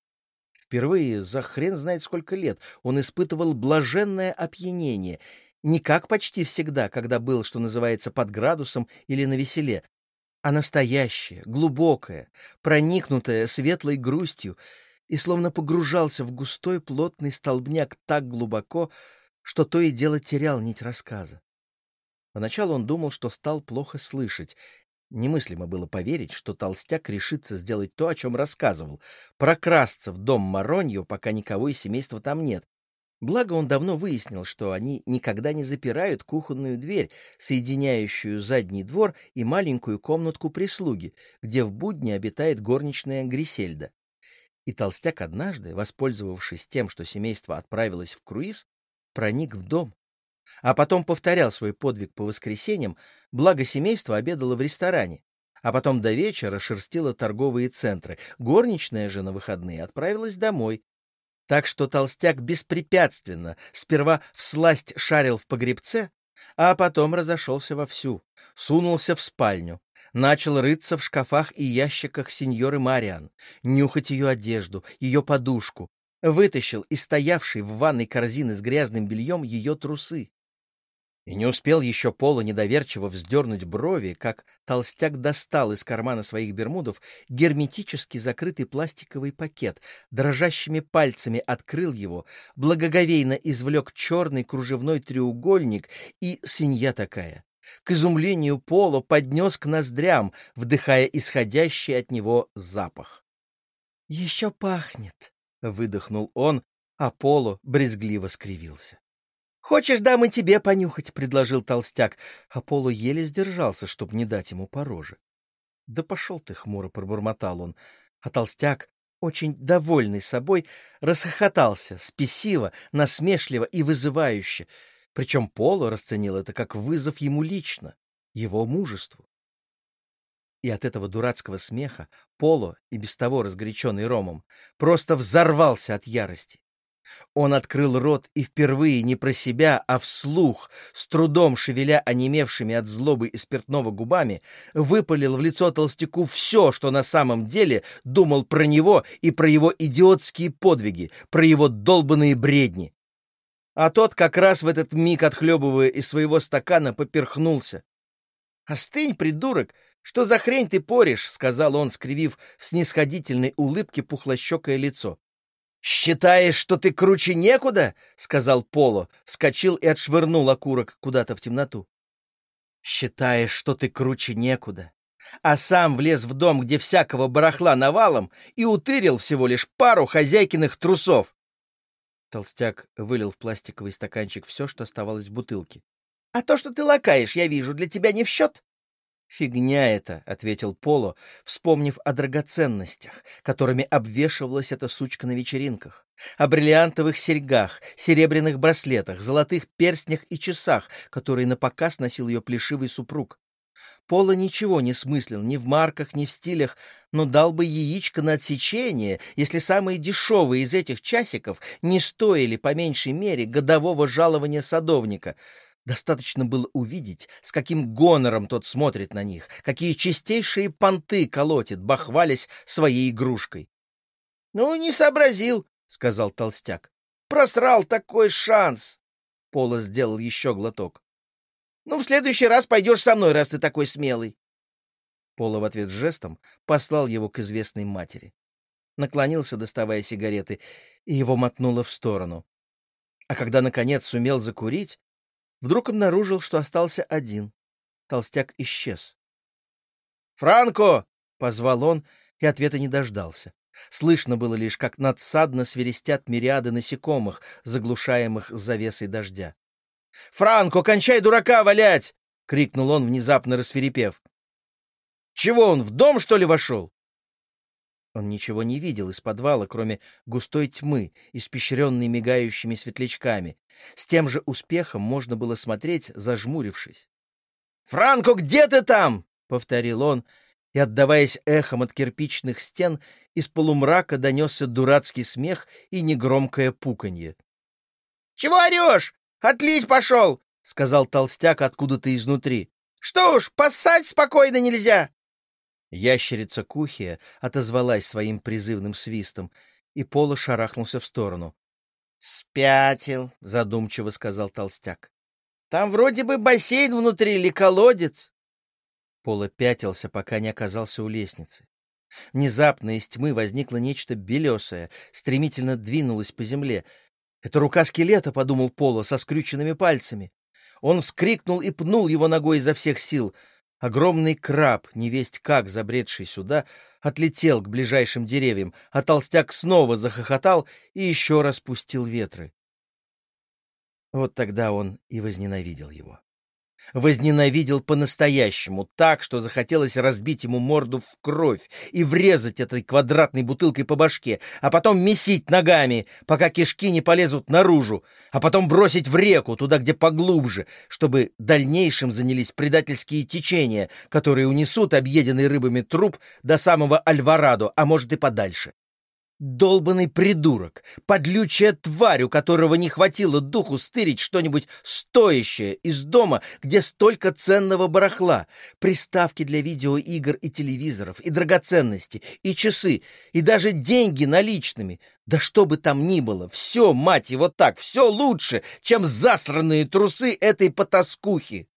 Впервые за хрен знает сколько лет он испытывал блаженное опьянение, не как почти всегда, когда был, что называется, под градусом или навеселе, а настоящее, глубокое, проникнутое светлой грустью, и словно погружался в густой плотный столбняк так глубоко, что то и дело терял нить рассказа. Поначалу он думал, что стал плохо слышать. Немыслимо было поверить, что толстяк решится сделать то, о чем рассказывал, прокрасться в дом Мароньо, пока никого из семейства там нет. Благо он давно выяснил, что они никогда не запирают кухонную дверь, соединяющую задний двор и маленькую комнатку прислуги, где в будни обитает горничная Грисельда. И толстяк однажды, воспользовавшись тем, что семейство отправилось в круиз, проник в дом, а потом повторял свой подвиг по воскресеньям, благо семейство обедало в ресторане, а потом до вечера шерстило торговые центры. Горничная же на выходные отправилась домой. Так что толстяк беспрепятственно сперва всласть шарил в погребце, а потом разошелся вовсю, сунулся в спальню, начал рыться в шкафах и ящиках сеньоры Мариан, нюхать ее одежду, ее подушку, вытащил из стоявшей в ванной корзины с грязным бельем ее трусы. И не успел еще Поло недоверчиво вздернуть брови, как толстяк достал из кармана своих бермудов герметически закрытый пластиковый пакет, дрожащими пальцами открыл его, благоговейно извлек черный кружевной треугольник и, свинья такая, к изумлению Поло поднес к ноздрям, вдыхая исходящий от него запах. «Еще пахнет!» — выдохнул он, а Поло брезгливо скривился. «Хочешь, дам и тебе понюхать?» — предложил толстяк. Аполло еле сдержался, чтобы не дать ему по роже. «Да пошел ты!» — хмуро пробормотал он. А толстяк, очень довольный собой, расхохотался, спесиво, насмешливо и вызывающе. Причем Поло расценил это как вызов ему лично, его мужеству. И от этого дурацкого смеха Поло, и без того разгоряченный ромом, просто взорвался от ярости. Он открыл рот и впервые не про себя, а вслух, с трудом шевеля онемевшими от злобы и спиртного губами, выпалил в лицо толстяку все, что на самом деле думал про него и про его идиотские подвиги, про его долбаные бредни. А тот как раз в этот миг, отхлебывая из своего стакана, поперхнулся. «Остынь, придурок! Что за хрень ты порешь?» — сказал он, скривив в снисходительной улыбке пухлощекое лицо. «Считаешь, что ты круче некуда?» — сказал Поло, вскочил и отшвырнул окурок куда-то в темноту. «Считаешь, что ты круче некуда, а сам влез в дом, где всякого барахла навалом, и утырил всего лишь пару хозяйкиных трусов. Толстяк вылил в пластиковый стаканчик все, что оставалось в бутылке. — А то, что ты лакаешь, я вижу, для тебя не в счет? — Фигня это, — ответил Поло, вспомнив о драгоценностях, которыми обвешивалась эта сучка на вечеринках, о бриллиантовых серьгах, серебряных браслетах, золотых перстнях и часах, которые напоказ носил ее плешивый супруг. Поло ничего не смыслил ни в марках, ни в стилях, но дал бы яичко на отсечение, если самые дешевые из этих часиков не стоили по меньшей мере годового жалования садовника. Достаточно было увидеть, с каким гонором тот смотрит на них, какие чистейшие понты колотит, бахвалясь своей игрушкой. — Ну, не сообразил, — сказал толстяк. — Просрал такой шанс. Поло сделал еще глоток. — Ну, в следующий раз пойдешь со мной, раз ты такой смелый. Поло в ответ жестом послал его к известной матери. Наклонился, доставая сигареты, и его мотнуло в сторону. А когда, наконец, сумел закурить, вдруг обнаружил, что остался один. Толстяк исчез. «Франко!» — позвал он, и ответа не дождался. Слышно было лишь, как надсадно свирестят мириады насекомых, заглушаемых завесой дождя. «Франко, кончай дурака валять!» — крикнул он, внезапно рассвирепев. «Чего он, в дом, что ли, вошел?» Он ничего не видел из подвала, кроме густой тьмы, испещренной мигающими светлячками. С тем же успехом можно было смотреть, зажмурившись. «Франко, где ты там?» — повторил он, и, отдаваясь эхом от кирпичных стен, из полумрака донесся дурацкий смех и негромкое пуканье. «Чего орешь? Отлить пошел!» — сказал толстяк откуда-то изнутри. «Что уж, поссать спокойно нельзя!» Ящерица Кухия отозвалась своим призывным свистом, и Поло шарахнулся в сторону. «Спятил», — задумчиво сказал толстяк. «Там вроде бы бассейн внутри или колодец». Поло пятился, пока не оказался у лестницы. Внезапно из тьмы возникло нечто белесое, стремительно двинулось по земле. «Это рука скелета», — подумал Поло, со скрюченными пальцами. Он вскрикнул и пнул его ногой изо всех сил. Огромный краб, невесть как забредший сюда, отлетел к ближайшим деревьям, а толстяк снова захохотал и еще раз пустил ветры. Вот тогда он и возненавидел его. Возненавидел по-настоящему, так, что захотелось разбить ему морду в кровь и врезать этой квадратной бутылкой по башке, а потом месить ногами, пока кишки не полезут наружу, а потом бросить в реку, туда, где поглубже, чтобы дальнейшим занялись предательские течения, которые унесут объеденный рыбами труп до самого Альварадо, а может и подальше. Долбанный придурок, подлючая тварь, у которого не хватило духу стырить что-нибудь стоящее из дома, где столько ценного барахла, приставки для видеоигр и телевизоров, и драгоценности, и часы, и даже деньги наличными. Да что бы там ни было, все, мать его, так, все лучше, чем засранные трусы этой потаскухи.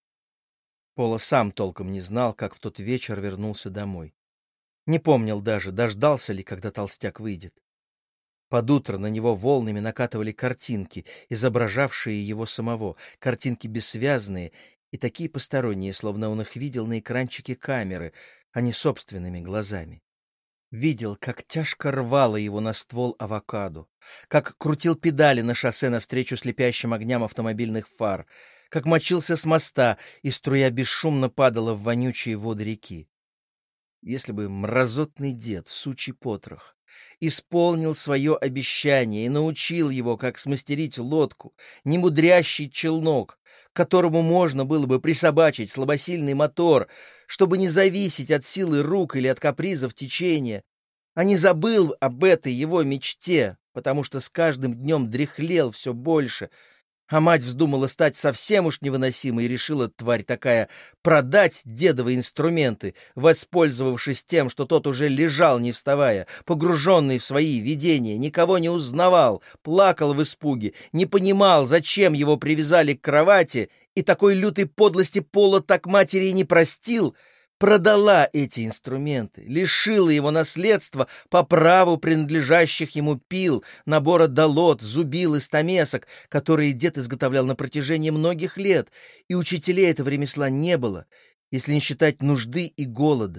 Поло сам толком не знал, как в тот вечер вернулся домой. Не помнил даже, дождался ли, когда толстяк выйдет. Под утро на него волнами накатывали картинки, изображавшие его самого, картинки бессвязные и такие посторонние, словно он их видел на экранчике камеры, а не собственными глазами. Видел, как тяжко рвало его на ствол авокадо, как крутил педали на шоссе навстречу слепящим огням автомобильных фар, как мочился с моста, и струя бесшумно падала в вонючие воды реки. Если бы мразотный дед, сучий потрох, исполнил свое обещание и научил его, как смастерить лодку, немудрящий челнок, к которому можно было бы присобачить слабосильный мотор, чтобы не зависеть от силы рук или от капризов течения, а не забыл об этой его мечте, потому что с каждым днем дряхлел все больше, а мать вздумала стать совсем уж невыносимой и решила, тварь такая, продать дедовы инструменты, воспользовавшись тем, что тот уже лежал, не вставая, погруженный в свои видения, никого не узнавал, плакал в испуге, не понимал, зачем его привязали к кровати, и такой лютой подлости Поло так матери и не простил, продала эти инструменты, лишила его наследства по праву принадлежащих ему пил, набора долот, зубил и стамесок, которые дед изготовлял на протяжении многих лет, и учителей этого ремесла не было, если не считать нужды и голода.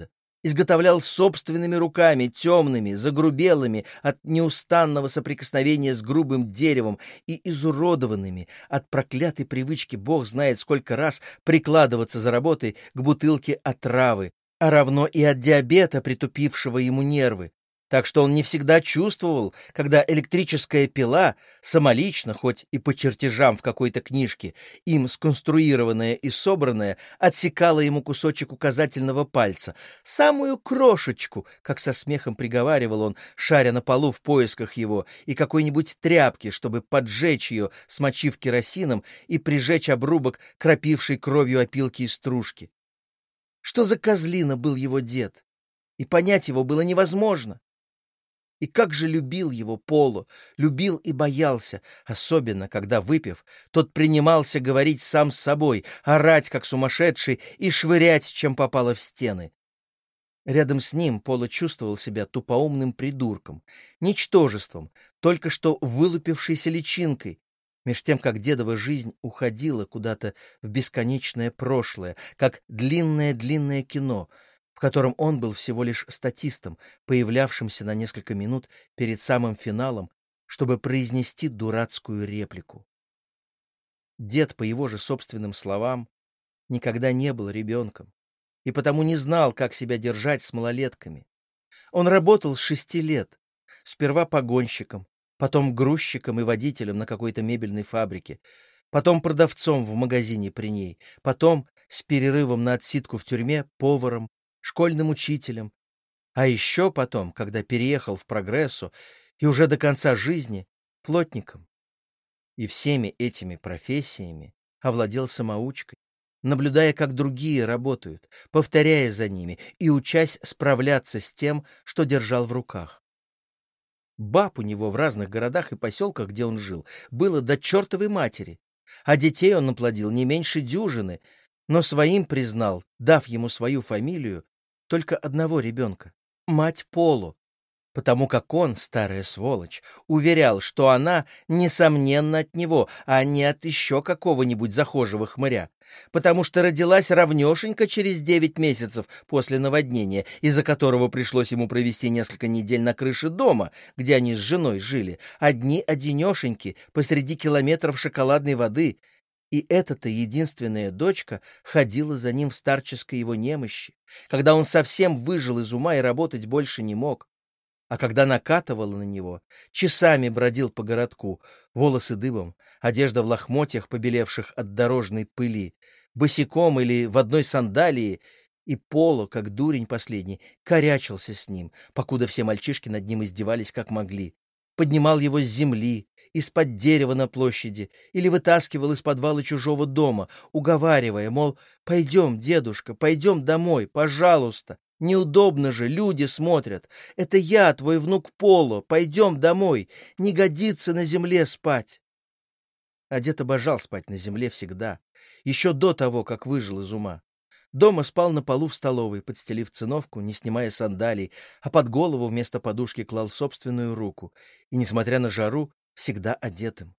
изготовлял собственными руками, темными, загрубелыми от неустанного соприкосновения с грубым деревом и изуродованными от проклятой привычки бог знает сколько раз прикладываться за работой к бутылке отравы, а равно и от диабета, притупившего ему нервы. Так что он не всегда чувствовал, когда электрическая пила, самолично, хоть и по чертежам в какой-то книжке, им сконструированная и собранная, отсекала ему кусочек указательного пальца, самую крошечку, как со смехом приговаривал он, шаря на полу в поисках его, и какой-нибудь тряпки, чтобы поджечь ее, смочив керосином, и прижечь обрубок, кропивший кровью опилки и стружки. Что за козлина был его дед? И понять его было невозможно. И как же любил его Поло, любил и боялся, особенно когда, выпив, тот принимался говорить сам с собой, орать, как сумасшедший, и швырять, чем попало в стены. Рядом с ним Поло чувствовал себя тупоумным придурком, ничтожеством, только что вылупившейся личинкой, меж тем, как дедова жизнь уходила куда-то в бесконечное прошлое, как длинное-длинное кино — в котором он был всего лишь статистом, появлявшимся на несколько минут перед самым финалом, чтобы произнести дурацкую реплику. Дед, по его же собственным словам, никогда не был ребенком и потому не знал, как себя держать с малолетками. Он работал с 6 лет, сперва погонщиком, потом грузчиком и водителем на какой-то мебельной фабрике, потом продавцом в магазине при ней, потом, с перерывом на отсидку в тюрьме, поваром, школьным учителем, а еще потом, когда переехал в Прогрессу и уже до конца жизни, плотником. И всеми этими профессиями овладел самоучкой, наблюдая, как другие работают, повторяя за ними и учась справляться с тем, что держал в руках. Баб у него в разных городах и поселках, где он жил, было до чертовой матери, а детей он наплодил не меньше дюжины, но своим признал, дав ему свою фамилию, только одного ребенка — мать Поло, потому как он, старая сволочь, уверял, что она, несомненно, от него, а не от еще какого-нибудь захожего хмыря, потому что родилась равнешенько через 9 месяцев после наводнения, из-за которого пришлось ему провести несколько недель на крыше дома, где они с женой жили, одни-одинешеньки посреди километров шоколадной воды, и эта-то единственная дочка ходила за ним в старческой его немощи, когда он совсем выжил из ума и работать больше не мог. А когда накатывало на него, часами бродил по городку, волосы дыбом, одежда в лохмотьях, побелевших от дорожной пыли, босиком или в одной сандалии, и Поло, как дурень последний, корячился с ним, покуда все мальчишки над ним издевались как могли. Поднимал его с земли, из-под дерева на площади или вытаскивал из подвала чужого дома, уговаривая, мол, «Пойдем, дедушка, пойдем домой, пожалуйста, неудобно же, люди смотрят, это я, твой внук Поло, пойдем домой, не годится на земле спать». А дед обожал спать на земле всегда, еще до того, как выжил из ума. Дома спал на полу в столовой, подстелив циновку, не снимая сандалий, а под голову вместо подушки клал собственную руку, и, несмотря на жару, всегда одетым.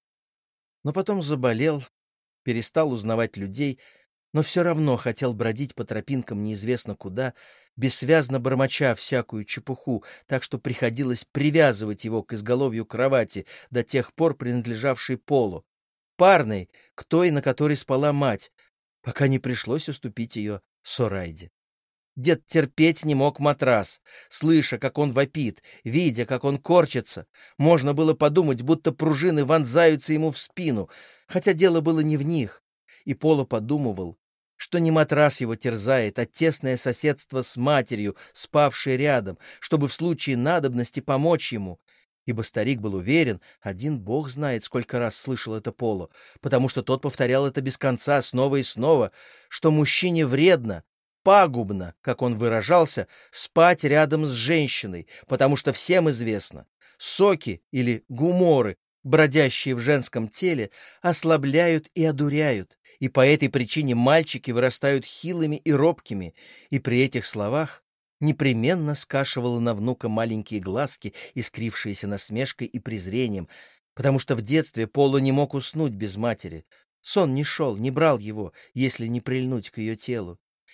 Но потом заболел, перестал узнавать людей, но все равно хотел бродить по тропинкам неизвестно куда, бессвязно бормоча всякую чепуху, так что приходилось привязывать его к изголовью кровати, до тех пор принадлежавшей Полу, парной, к той, на которой спала мать, пока не пришлось уступить ее Сорайде. Дед терпеть не мог матрас. Слыша, как он вопит, видя, как он корчится, можно было подумать, будто пружины вонзаются ему в спину, хотя дело было не в них. И Поло подумывал, что не матрас его терзает, а тесное соседство с матерью, спавшей рядом, чтобы в случае надобности помочь ему. Ибо старик был уверен, один бог знает, сколько раз слышал это Поло, потому что тот повторял это без конца, снова и снова, что мужчине вредно, пагубно, как он выражался, спать рядом с женщиной, потому что всем известно, соки или гуморы, бродящие в женском теле, ослабляют и одуряют, и по этой причине мальчики вырастают хилыми и робкими, и при этих словах непременно скашивала на внука маленькие глазки, искрившиеся насмешкой и презрением, потому что в детстве Поло не мог уснуть без матери. Сон не шел, не брал его, если не прильнуть к ее телу.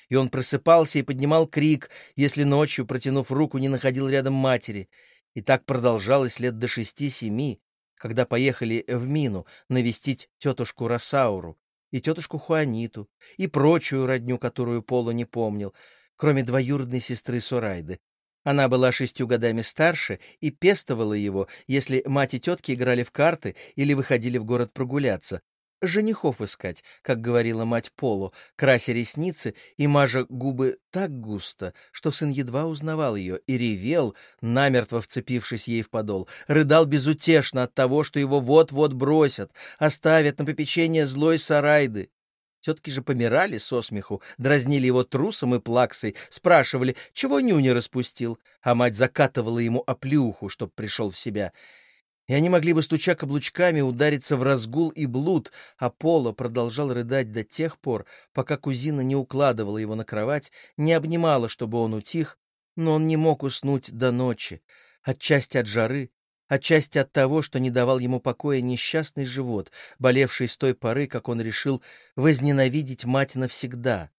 и он просыпался и поднимал крик, если ночью, протянув руку, не находил рядом матери. И так продолжалось лет до 6-7, когда поехали в Мину навестить тетушку Росауру и тетушку Хуаниту и прочую родню, которую Поло не помнил, кроме двоюродной сестры Сорайды. Она была 6 годами старше и пестовала его, если мать и тетки играли в карты или выходили в город прогуляться. Женихов искать, как говорила мать Поло, крася ресницы и мажа губы так густо, что сын едва узнавал ее и ревел, намертво вцепившись ей в подол, рыдал безутешно от того, что его вот-вот бросят, оставят на попечение злой Сорайды. Тетки же помирали со смеху, дразнили его трусом и плаксой, спрашивали, чего нюни распустил, а мать закатывала ему оплеуху, чтоб пришел в себя. И они могли бы, стуча каблучками, удариться в разгул и блуд, а Поло продолжал рыдать до тех пор, пока кузина не укладывала его на кровать, не обнимала, чтобы он утих, но он не мог уснуть до ночи, отчасти от жары, отчасти от того, что не давал ему покоя несчастный живот, болевший с той поры, как он решил возненавидеть мать навсегда.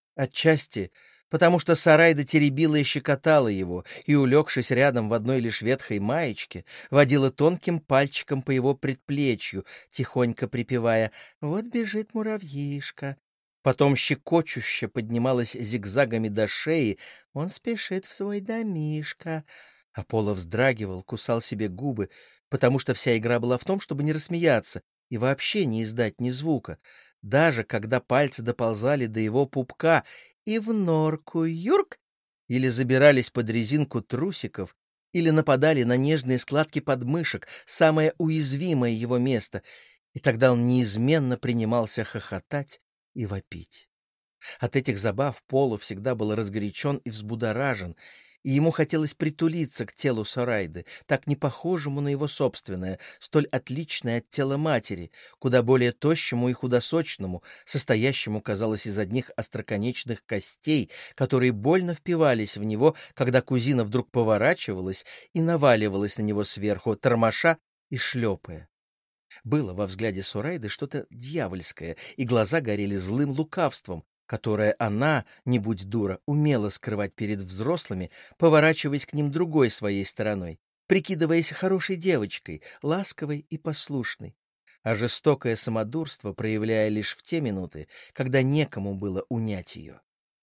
Отчасти потому что Сорайда теребила и щекотала его, и, улегшись рядом в одной лишь ветхой маечке, водила тонким пальчиком по его предплечью, тихонько припевая «Вот бежит муравьишка». Потом щекочуще поднималась зигзагами до шеи «Он спешит в свой домишко». Аполло вздрагивал, кусал себе губы, потому что вся игра была в том, чтобы не рассмеяться и вообще не издать ни звука, даже когда пальцы доползали до его пупка и в норку юрк, или забирались под резинку трусиков, или нападали на нежные складки подмышек, самое уязвимое его место, и тогда он неизменно принимался хохотать и вопить. От этих забав Поло всегда был разгорячен и взбудоражен, и ему хотелось притулиться к телу Сорайды, так не похожему на его собственное, столь отличное от тела матери, куда более тощему и худосочному, состоящему, казалось, из одних остроконечных костей, которые больно впивались в него, когда кузина вдруг поворачивалась и наваливалась на него сверху, тормоша и шлепая. Было во взгляде Сорайды что-то дьявольское, и глаза горели злым лукавством, которое она, не будь дура, умела скрывать перед взрослыми, поворачиваясь к ним другой своей стороной, прикидываясь хорошей девочкой, ласковой и послушной, а жестокое самодурство проявляя лишь в те минуты, когда некому было унять ее.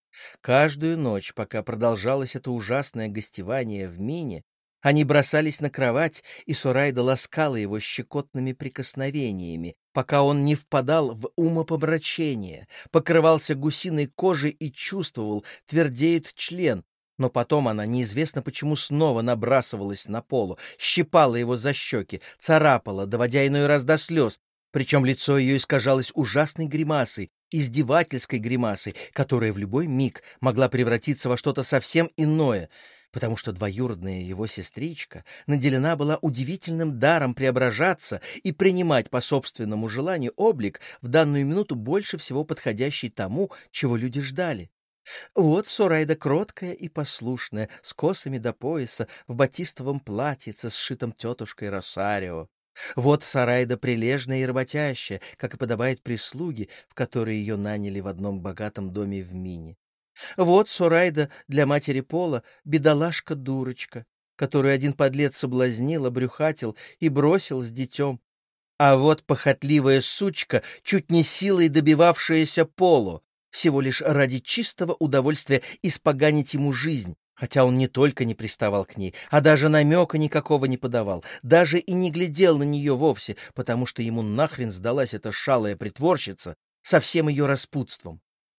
Каждую ночь, пока продолжалось это ужасное гостевание в Мине, они бросались на кровать, и Сорайда ласкала его щекотными прикосновениями, пока он не впадал в умопомрачение, покрывался гусиной кожей и чувствовал, твердеет член, но потом она неизвестно почему снова набрасывалась на Поло, щипала его за щеки, царапала, доводя иной раз до слез, причем лицо ее искажалось ужасной гримасой, издевательской гримасой, которая в любой миг могла превратиться во что-то совсем иное, потому что двоюродная его сестричка наделена была удивительным даром преображаться и принимать по собственному желанию облик, в данную минуту больше всего подходящий тому, чего люди ждали. Вот Сорайда кроткая и послушная, с косами до пояса, в батистовом платьице, сшитом тетушкой Росарио. Вот Сорайда прилежная и работящая, как и подобает прислуге, в которой ее наняли в одном богатом доме в Мине. Вот Сорайда для матери Пола бедолашка-дурочка, которую один подлец соблазнил, обрюхатил и бросил с детем. А вот похотливая сучка, чуть не силой добивавшаяся Полу, всего лишь ради чистого удовольствия испоганить ему жизнь, хотя он не только не приставал к ней, а даже намека никакого не подавал, даже и не глядел на нее вовсе, потому что ему нахрен сдалась эта шалая притворщица со всем ее распутством.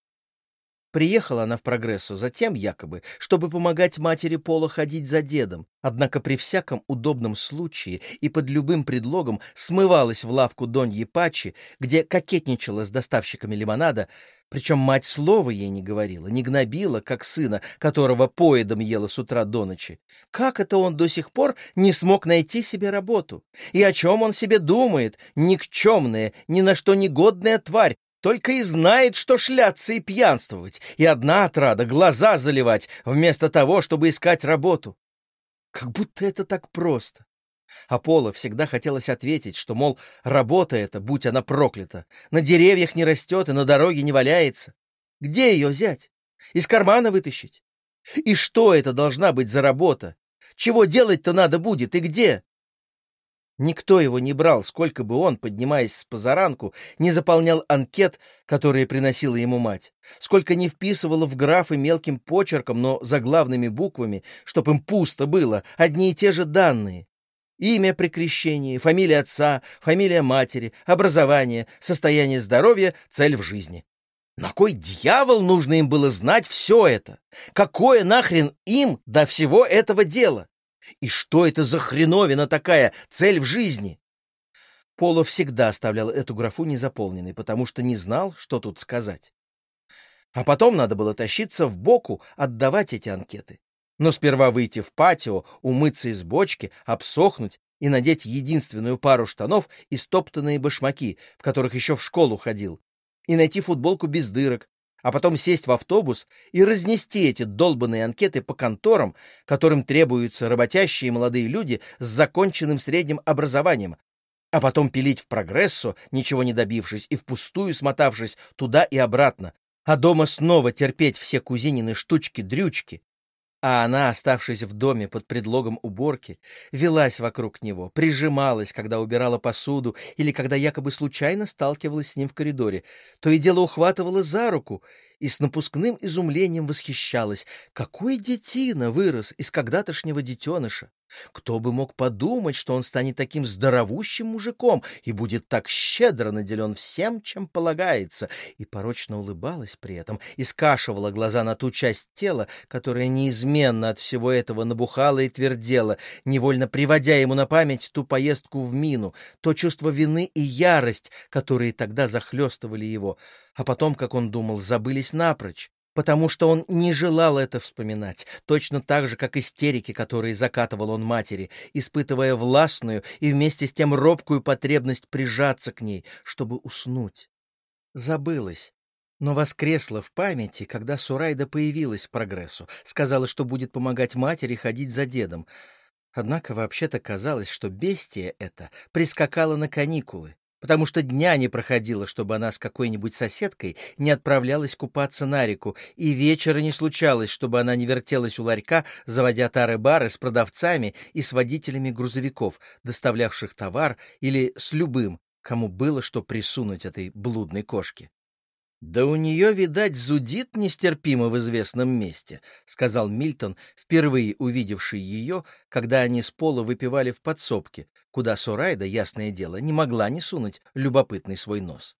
Приехала она в Прогрессу затем, якобы, чтобы помогать матери Пола ходить за дедом, однако при всяком удобном случае и под любым предлогом смывалась в лавку Доньи Пачи, где кокетничала с доставщиками лимонада, причем мать слова ей не говорила, не гнобила, как сына, которого поедом ела с утра до ночи. Как это он до сих пор не смог найти себе работу? И о чем он себе думает? Никчемная, ни на что негодная тварь, только и знает, что шляться и пьянствовать, и одна отрада — глаза заливать, вместо того, чтобы искать работу. Как будто это так просто. Аполло всегда хотелось ответить, что, мол, работа эта, будь она проклята, на деревьях не растет и на дороге не валяется. Где ее взять? Из кармана вытащить? И что это должна быть за работа? Чего делать-то надо будет и где? Никто его не брал, сколько бы он, поднимаясь с позаранку, не заполнял анкет, которые приносила ему мать, сколько не вписывала в графы мелким почерком, но заглавными буквами, чтоб им пусто было, одни и те же данные. Имя при крещении, фамилия отца, фамилия матери, образование, состояние здоровья, цель в жизни. На кой дьявол нужно им было знать все это? Какое нахрен им до всего этого дела? И что это за хреновина такая, цель в жизни? Поло всегда оставлял эту графу незаполненной, потому что не знал, что тут сказать. А потом надо было тащиться в боку, отдавать эти анкеты. Но сперва выйти в патио, умыться из бочки, обсохнуть и надеть единственную пару штанов и стоптанные башмаки, в которых еще в школу ходил, и найти футболку без дырок, а потом сесть в автобус и разнести эти долбанные анкеты по конторам, которым требуются работящие молодые люди с законченным средним образованием, а потом пилить в прогрессо, ничего не добившись и впустую смотавшись туда и обратно, а дома снова терпеть все кузинины штучки-дрючки. А она, оставшись в доме под предлогом уборки, велась вокруг него, прижималась, когда убирала посуду или когда якобы случайно сталкивалась с ним в коридоре, то и дело ухватывала за руку и с напускным изумлением восхищалась. Какой детина вырос из когда-тошнего детеныша! Кто бы мог подумать, что он станет таким здоровущим мужиком и будет так щедро наделен всем, чем полагается, и порочно улыбалась при этом, и скашивала глаза на ту часть тела, которая неизменно от всего этого набухала и твердела, невольно приводя ему на память ту поездку в Мину, то чувство вины и ярость, которые тогда захлестывали его, а потом, как он думал, забылись напрочь, потому что он не желал это вспоминать, точно так же, как истерики, которые закатывал он матери, испытывая властную и вместе с тем робкую потребность прижаться к ней, чтобы уснуть. Забылось, но воскресло в памяти, когда Сурайда появилась в прогрессу, сказала, что будет помогать матери ходить за дедом. Однако вообще-то казалось, что бестия эта прискакала на каникулы, потому что дня не проходило, чтобы она с какой-нибудь соседкой не отправлялась купаться на реку, и вечера не случалось, чтобы она не вертелась у ларька, заводя тары-бары с продавцами и с водителями грузовиков, доставлявших товар, или с любым, кому было что присунуть этой блудной кошке. «Да у нее, видать, зудит нестерпимо в известном месте», — сказал Мильтон, впервые увидевший ее, когда они с Поло выпивали в подсобке, куда Сурайда, ясное дело, не могла не сунуть любопытный свой нос.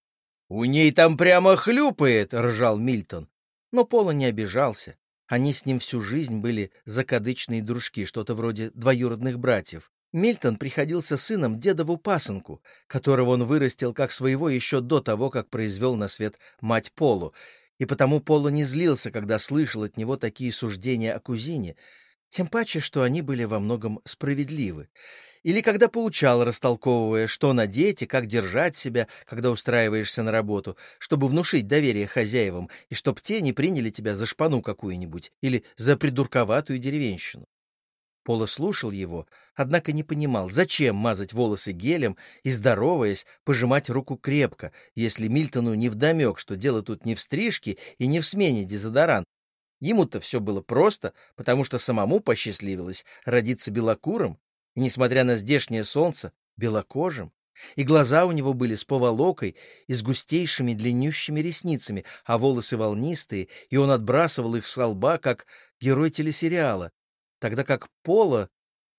«У ней там прямо хлюпает», — ржал Мильтон. Но Поло не обижался. Они с ним всю жизнь были закадычные дружки, что-то вроде двоюродных братьев. Мильтон приходился сыном дедову пасынку, которого он вырастил как своего еще до того, как произвел на свет мать Полу, и потому Поло не злился, когда слышал от него такие суждения о кузине, тем паче, что они были во многом справедливы. Или когда поучал, растолковывая, что надеть и как держать себя, когда устраиваешься на работу, чтобы внушить доверие хозяевам, и чтоб те не приняли тебя за шпану какую-нибудь или за придурковатую деревенщину. Поло слушал его, однако не понимал, зачем мазать волосы гелем и, здороваясь, пожимать руку крепко, если Мильтону невдомек, что дело тут не в стрижке и не в смене дезодоранта. Ему-то все было просто, потому что самому посчастливилось родиться белокурым, и, несмотря на здешнее солнце, белокожим. И глаза у него были с поволокой и с густейшими длиннющими ресницами, а волосы волнистые, и он отбрасывал их со лба, как герой телесериала, тогда как Поло,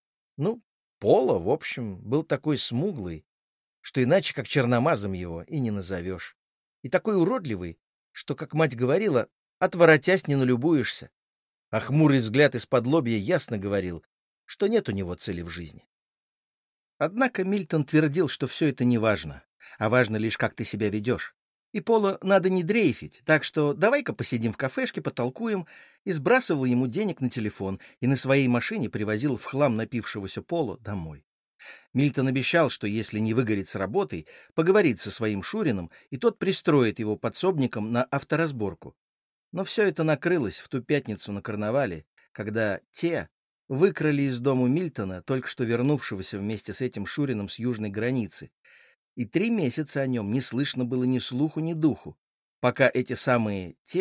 в общем, был такой смуглый, что иначе как черномазом его и не назовешь, и такой уродливый, что, как мать говорила, отворотясь не налюбуешься, а хмурый взгляд из-под лобья ясно говорил, что нет у него цели в жизни. Однако Мильтон твердил, что все это не важно, а важно лишь, как ты себя ведешь. И Поло надо не дрейфить, так что давай-ка посидим в кафешке, потолкуем, и сбрасывал ему денег на телефон и на своей машине привозил в хлам напившегося Поло домой. Мильтон обещал, что если не выгорит с работой, поговорит со своим Шурином, и тот пристроит его подсобником на авторазборку. Но все это накрылось в ту пятницу на карнавале, когда те выкрали из дому Мильтона, только что вернувшегося вместе с этим Шурином с южной границы, и 3 месяца о нем не слышно было ни слуху, ни духу, пока эти самые «те»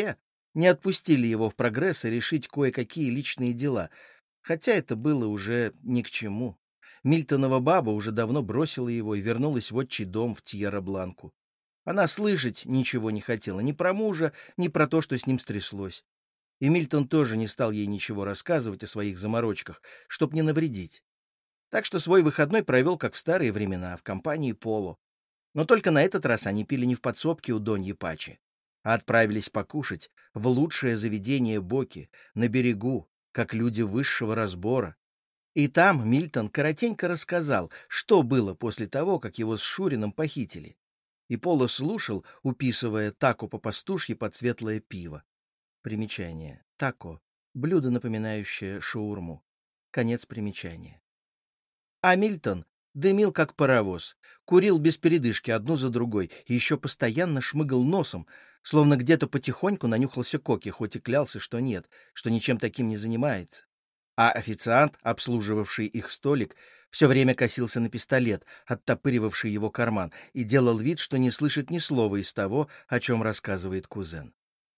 не отпустили его в прогресс и решить кое-какие личные дела, хотя это было уже ни к чему. Мильтонова баба уже давно бросила его и вернулась в отчий дом в Тьерра-Бланку. Она слышать ничего не хотела ни про мужа, ни про то, что с ним стряслось. И Мильтон тоже не стал ей ничего рассказывать о своих заморочках, чтоб не навредить. Так что свой выходной провел, как в старые времена, в компании Поло. Но только на этот раз они пили не в подсобке у Доньи Пачи, а отправились покушать в лучшее заведение Боки, на берегу, как люди высшего разбора. И там Мильтон коротенько рассказал, что было после того, как его с Шурином похитили. И Поло слушал, уписывая тако по-пастушьи под светлое пиво. Примечание. Тако. Блюдо, напоминающее шаурму. Конец примечания. А Мильтон дымил, как паровоз, курил без передышки одну за другой и еще постоянно шмыгал носом, словно где-то потихоньку нанюхался коки, хоть и клялся, что нет, что ничем таким не занимается. А официант, обслуживавший их столик, все время косился на пистолет, оттопыривавший его карман, и делал вид, что не слышит ни слова из того, о чем рассказывает кузен.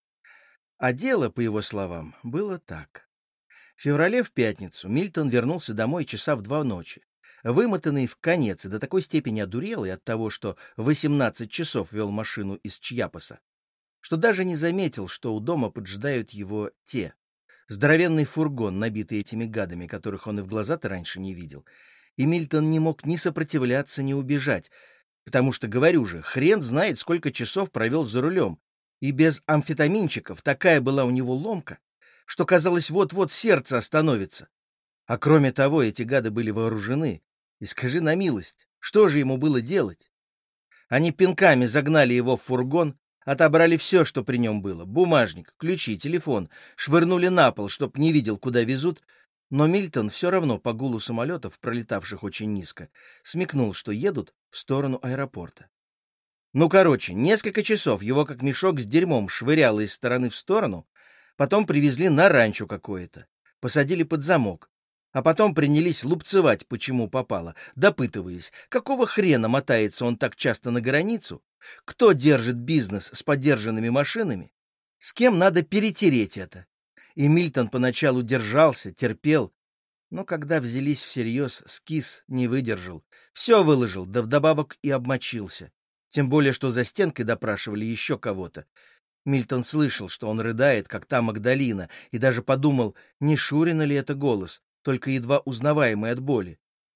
А дело, по его словам, было так. В феврале в пятницу Мильтон вернулся домой часа в 2 ночи, вымотанный в конец и до такой степени одурелый от того, что 18 часов вел машину из Чьяпаса, что даже не заметил, что у дома поджидают его те. Здоровенный фургон, набитый этими гадами, которых он и в глаза-то раньше не видел. И Мильтон не мог ни сопротивляться, ни убежать, потому что, говорю же, хрен знает, сколько часов провел за рулем. И без амфетаминчиков такая была у него ломка, что, казалось, вот-вот сердце остановится. А кроме того, эти гады были вооружены. И скажи на милость, что же ему было делать? Они пинками загнали его в фургон, отобрали все, что при нем было — бумажник, ключи, телефон, швырнули на пол, чтоб не видел, куда везут, но Мильтон все равно по гулу самолетов, пролетавших очень низко, смекнул, что едут в сторону аэропорта. Ну, короче, несколько часов его как мешок с дерьмом швыряло из стороны в сторону, потом привезли на ранчо какое-то, посадили под замок, а потом принялись лупцевать, почему попало, допытываясь, какого хрена мотается он так часто на границу, кто держит бизнес с подержанными машинами, с кем надо перетереть это. И Мильтон поначалу держался, терпел, но когда взялись всерьез, скис, не выдержал, все выложил, да вдобавок и обмочился. Тем более, что за стенкой допрашивали еще кого-то. Мильтон слышал, что он рыдает, как та Магдалина, и даже подумал, не Шурина ли это голос, только едва узнаваемый от боли.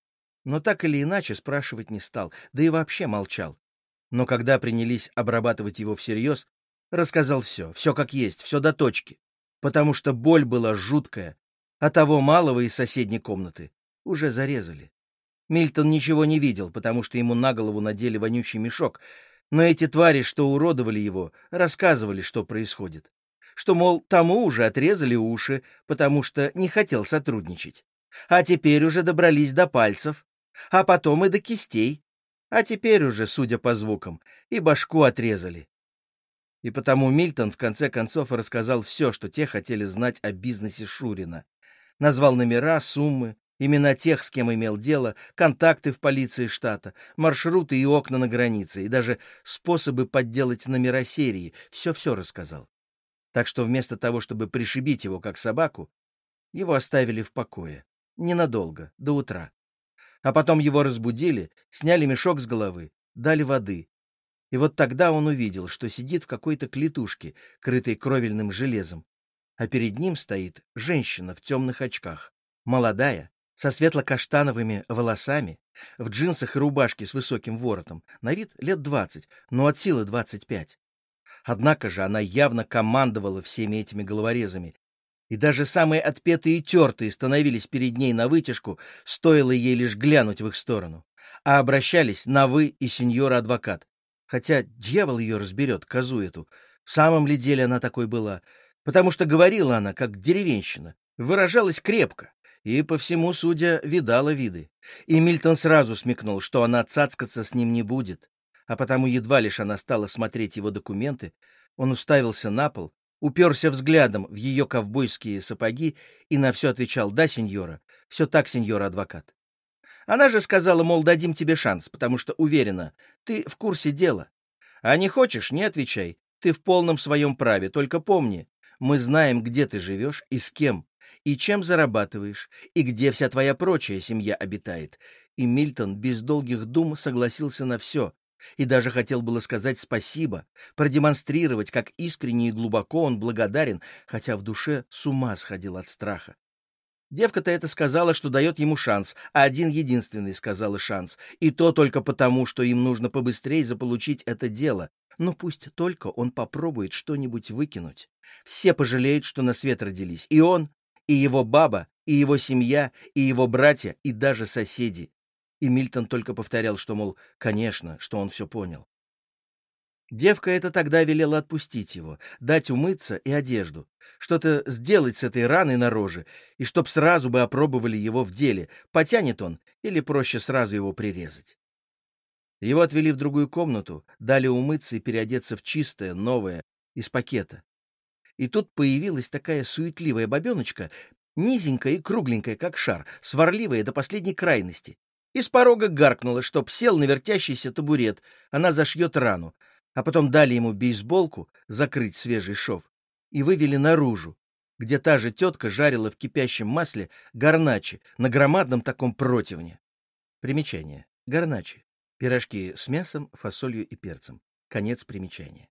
Но так или иначе спрашивать не стал, да и вообще молчал. Но когда принялись обрабатывать его всерьез, рассказал все как есть, все до точки, потому что боль была жуткая, а того малого из соседней комнаты уже зарезали. Мильтон ничего не видел, потому что ему на голову надели вонючий мешок, но эти твари, что уродовали его, рассказывали, что происходит. Что, мол, тому уже отрезали уши, потому что не хотел сотрудничать. А теперь уже добрались до пальцев, а потом и до кистей. А теперь уже, судя по звукам, и башку отрезали. И потому Мильтон в конце концов рассказал все, что те хотели знать о бизнесе Шурина. Назвал номера, суммы, имена тех, с кем имел дело, контакты в полиции штата, маршруты и окна на границе, и даже способы подделать номера серии. Все рассказал. Так что вместо того, чтобы пришибить его, как собаку, его оставили в покое. Ненадолго, до утра. А потом его разбудили, сняли мешок с головы, дали воды. И вот тогда он увидел, что сидит в какой-то клетушке, крытой кровельным железом, а перед ним стоит женщина в темных очках, молодая, со светло-каштановыми волосами, в джинсах и рубашке с высоким воротом, на вид лет 20, но от силы 25. Однако же она явно командовала всеми этими головорезами, и даже самые отпетые и тертые становились перед ней навытяжку, стоило ей лишь глянуть в их сторону, а обращались на «вы» и сеньора-адвокат, хотя дьявол ее разберет, козу эту, в самом ли деле она такой была, потому что говорила она, как деревенщина, выражалась крепко, и, по всему судя, видала виды. И Мильтон сразу смекнул, что она цацкаться с ним не будет, а потому едва лишь она стала смотреть его документы, он уставился на пол, уперся взглядом в ее ковбойские сапоги и на все отвечал: «Да, сеньора, все так, сеньора-адвокат». Она же сказала, мол, дадим тебе шанс, потому что уверена, ты в курсе дела. А не хочешь — не отвечай, ты в полном своем праве, только помни, Мы знаем, где ты живешь и с кем, и чем зарабатываешь, и где вся твоя прочая семья обитает». И Мильтон без долгих дум согласился на все, и даже хотел было сказать спасибо, продемонстрировать, как искренне и глубоко он благодарен, хотя в душе с ума сходил от страха. Девка-то это сказала, что дает ему шанс, а один единственный сказала шанс, и то только потому, что им нужно побыстрее заполучить это дело. Но пусть только он попробует что-нибудь выкинуть. Все пожалеют, что на свет родились, и он, и его баба, и его семья, и его братья, и даже соседи. И Мильтон только повторял, что, мол, конечно, что он все понял. Девка эта тогда велела отпустить его, дать умыться и одежду, что-то сделать с этой раной на роже, и чтоб сразу бы опробовали его в деле, потянет он или проще сразу его прирезать. Его отвели в другую комнату, дали умыться и переодеться в чистое, новое, из пакета. И тут появилась такая суетливая бабеночка, низенькая и кругленькая, как шар, сварливая до последней крайности. И с порога гаркнула, чтоб сел на вертящийся табурет, она зашьет рану, а потом дали ему бейсболку закрыть свежий шов и вывели наружу, где та же тетка жарила в кипящем масле гарначи на громадном таком противне. Примечание. Гарначи. Пирожки с мясом, фасолью и перцем. Конец примечания.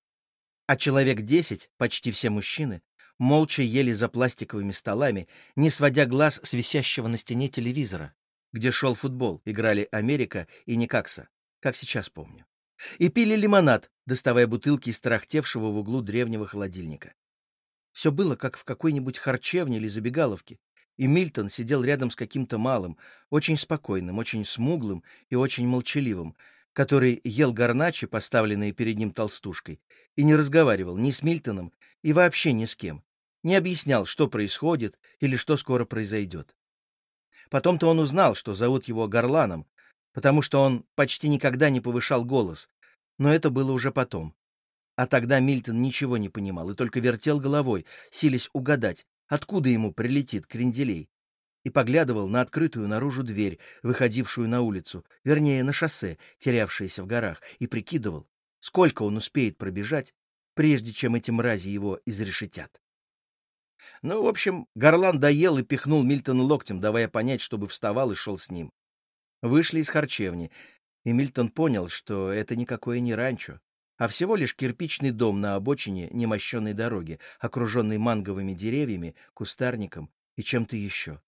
А человек 10, почти все мужчины, молча ели за пластиковыми столами, не сводя глаз с висящего на стене телевизора, где шел футбол, играли Америка и Никакса, как сейчас помню. И пили лимонад, доставая бутылки из тарахтевшего в углу древнего холодильника. Все было как в какой-нибудь харчевне или забегаловке, и Мильтон сидел рядом с каким-то малым, очень спокойным, очень смуглым и очень молчаливым, который ел гарначи, поставленные перед ним толстушкой, и не разговаривал ни с Мильтоном и вообще ни с кем, не объяснял, что происходит или что скоро произойдет. Потом-то он узнал, что зовут его Горланом, потому что он почти никогда не повышал голос, но это было уже потом. А тогда Мильтон ничего не понимал и только вертел головой, силясь угадать, откуда ему прилетит кренделей, и поглядывал на открытую наружу дверь, выходившую на улицу, вернее, на шоссе, терявшееся в горах, и прикидывал, сколько он успеет пробежать, прежде чем эти мрази его изрешетят. Ну, в общем, Горлан доел и пихнул Мильтона локтем, давая понять, чтобы вставал и шел с ним. Вышли из харчевни, и Мильтон понял, что это никакое не ранчо, а всего лишь кирпичный дом на обочине немощенной дороги, окруженный манговыми деревьями, кустарником и чем-то еще.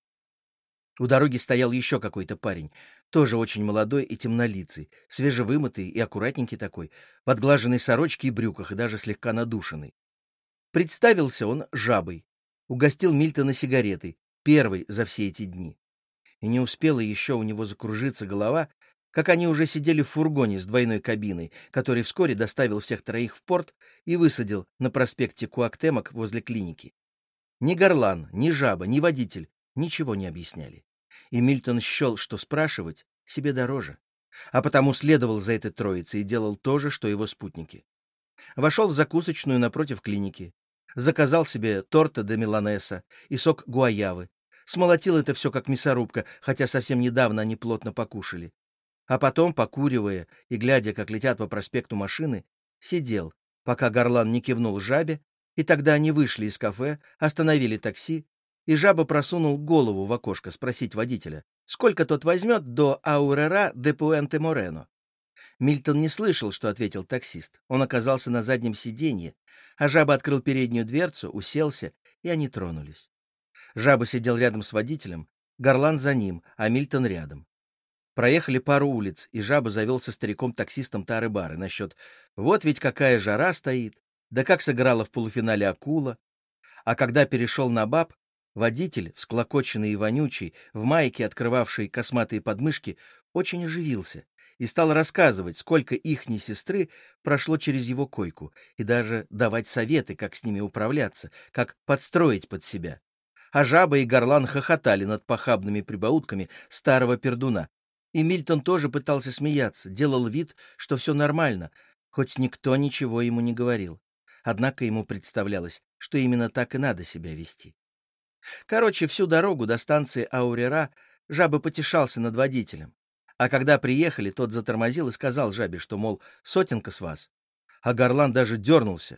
У дороги стоял еще какой-то парень, тоже очень молодой и темнолицый, свежевымытый и аккуратненький такой, в отглаженной сорочке и брюках, и даже слегка надушенный. Представился он жабой, угостил Мильтона сигаретой, первой за все эти дни. И не успела еще у него закружиться голова, как они уже сидели в фургоне с двойной кабиной, который вскоре доставил всех троих в порт и высадил на проспекте Куактемок возле клиники. Ни Горлан, ни жаба, ни водитель ничего не объясняли. И Мильтон счел, что спрашивать себе дороже, а потому следовал за этой троицей и делал то же, что его спутники. Вошел в закусочную напротив клиники, заказал себе торта де миланеса и сок гуайавы, смолотил это все как мясорубка, хотя совсем недавно они плотно покушали. А потом, покуривая и глядя, как летят по проспекту машины, сидел, пока Горлан не кивнул жабе, и тогда они вышли из кафе, остановили такси, и жаба просунул голову в окошко спросить водителя, сколько тот возьмет до Аурера де Пуэнте-Морено. Мильтон не слышал, что ответил таксист. Он оказался на заднем сиденье, а жаба открыл переднюю дверцу, уселся, и они тронулись. Жаба сидел рядом с водителем, Горлан за ним, а Мильтон рядом. Проехали пару улиц, и жаба завел со стариком-таксистом тары-бары насчет «вот ведь какая жара стоит», да как сыграла в полуфинале акула. А когда перешел на баб, водитель, всклокоченный и вонючий, в майке, открывавшей косматые подмышки, очень оживился и стал рассказывать, сколько ихней сестры прошло через его койку, и даже давать советы, как с ними управляться, как подстроить под себя. А жаба и Горлан хохотали над похабными прибаутками старого пердуна. И Мильтон тоже пытался смеяться, делал вид, что все нормально, хоть никто ничего ему не говорил. Однако ему представлялось, что именно так и надо себя вести. Короче, всю дорогу до станции Аурера жаба потешался над водителем. А когда приехали, тот затормозил и сказал жабе, что, мол, сотенка с вас. А Горлан даже дернулся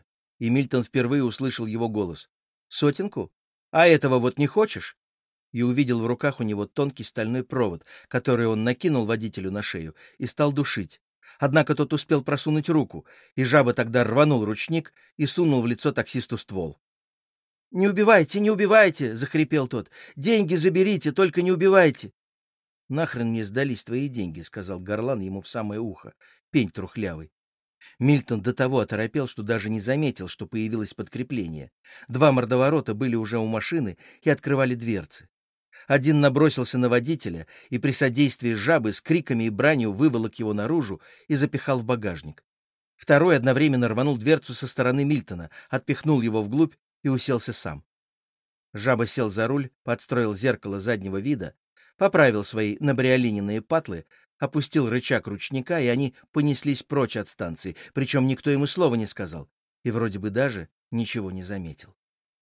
и Мильтон впервые услышал его голос. «Сотенку? А этого вот не хочешь?» И увидел в руках у него тонкий стальной провод, который он накинул водителю на шею и стал душить. Однако тот успел просунуть руку, и жаба тогда рванул ручник и сунул в лицо таксисту ствол. «Не убивайте, не убивайте!» — захрипел тот. «Деньги заберите, только не убивайте!» «Нахрен мне сдались твои деньги», — сказал горлан ему в самое ухо. Пень трухлявый. Мильтон до того оторопел, что даже не заметил, что появилось подкрепление. Два мордоворота были уже у машины и открывали дверцы. Один набросился на водителя и при содействии жабы с криками и бранью выволок его наружу и запихал в багажник. Второй одновременно рванул дверцу со стороны Мильтона, отпихнул его вглубь и уселся сам. Жаба сел за руль, подстроил зеркало заднего вида, поправил свои набриолиненные патлы, опустил рычаг ручника, и они понеслись прочь от станции, причем никто ему слова не сказал, и вроде бы даже ничего не заметил.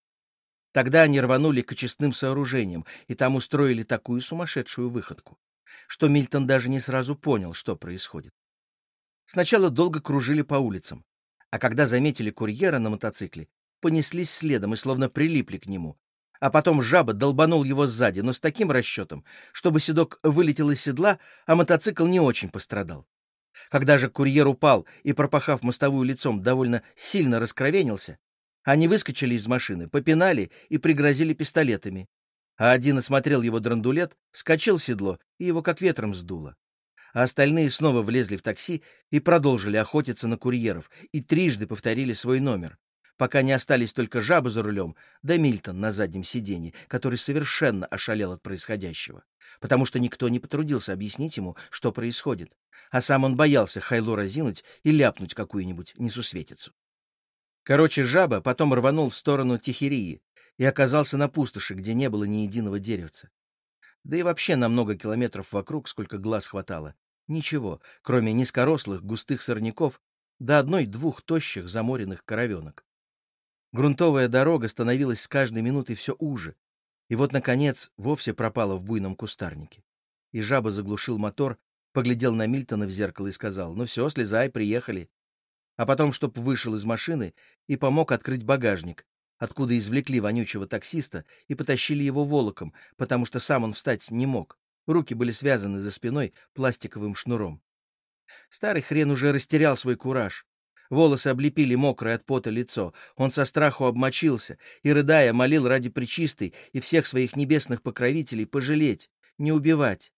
Тогда они рванули к очистным сооружениям, и там устроили такую сумасшедшую выходку, что Мильтон даже не сразу понял, что происходит. Сначала долго кружили по улицам, а когда заметили курьера на мотоцикле, понеслись следом и словно прилипли к нему. А потом жаба долбанул его сзади, но с таким расчетом, чтобы седок вылетел из седла, а мотоцикл не очень пострадал. Когда же курьер упал и, пропахав мостовую лицом, довольно сильно раскровенился, они выскочили из машины, попинали и пригрозили пистолетами. А один осмотрел его драндулет, вскочил в седло, и его как ветром сдуло. А остальные снова влезли в такси и продолжили охотиться на курьеров, и трижды повторили свой номер, пока не остались только жаба за рулем, да Мильтон на заднем сиденье, который совершенно ошалел от происходящего, потому что никто не потрудился объяснить ему, что происходит, а сам он боялся хайло разинуть и ляпнуть какую-нибудь несусветицу. Короче, жаба потом рванул в сторону Тихирии и оказался на пустоши, где не было ни единого деревца. Да и вообще на много километров вокруг, сколько глаз хватало, ничего, кроме низкорослых густых сорняков да одной-двух тощих заморенных коровенок. Грунтовая дорога становилась с каждой минутой все уже, и вот, наконец, вовсе пропала в буйном кустарнике. И жаба заглушил мотор, поглядел на Мильтона в зеркало и сказал: «Ну все, слезай, приехали». А потом, чтоб вышел из машины и помог открыть багажник, откуда извлекли вонючего таксиста и потащили его волоком, потому что сам он встать не мог. Руки были связаны за спиной пластиковым шнуром. Старый хрен уже растерял свой кураж. Волосы облепили мокрое от пота лицо. Он со страху обмочился и, рыдая, молил ради Пречистой и всех своих небесных покровителей пожалеть, не убивать.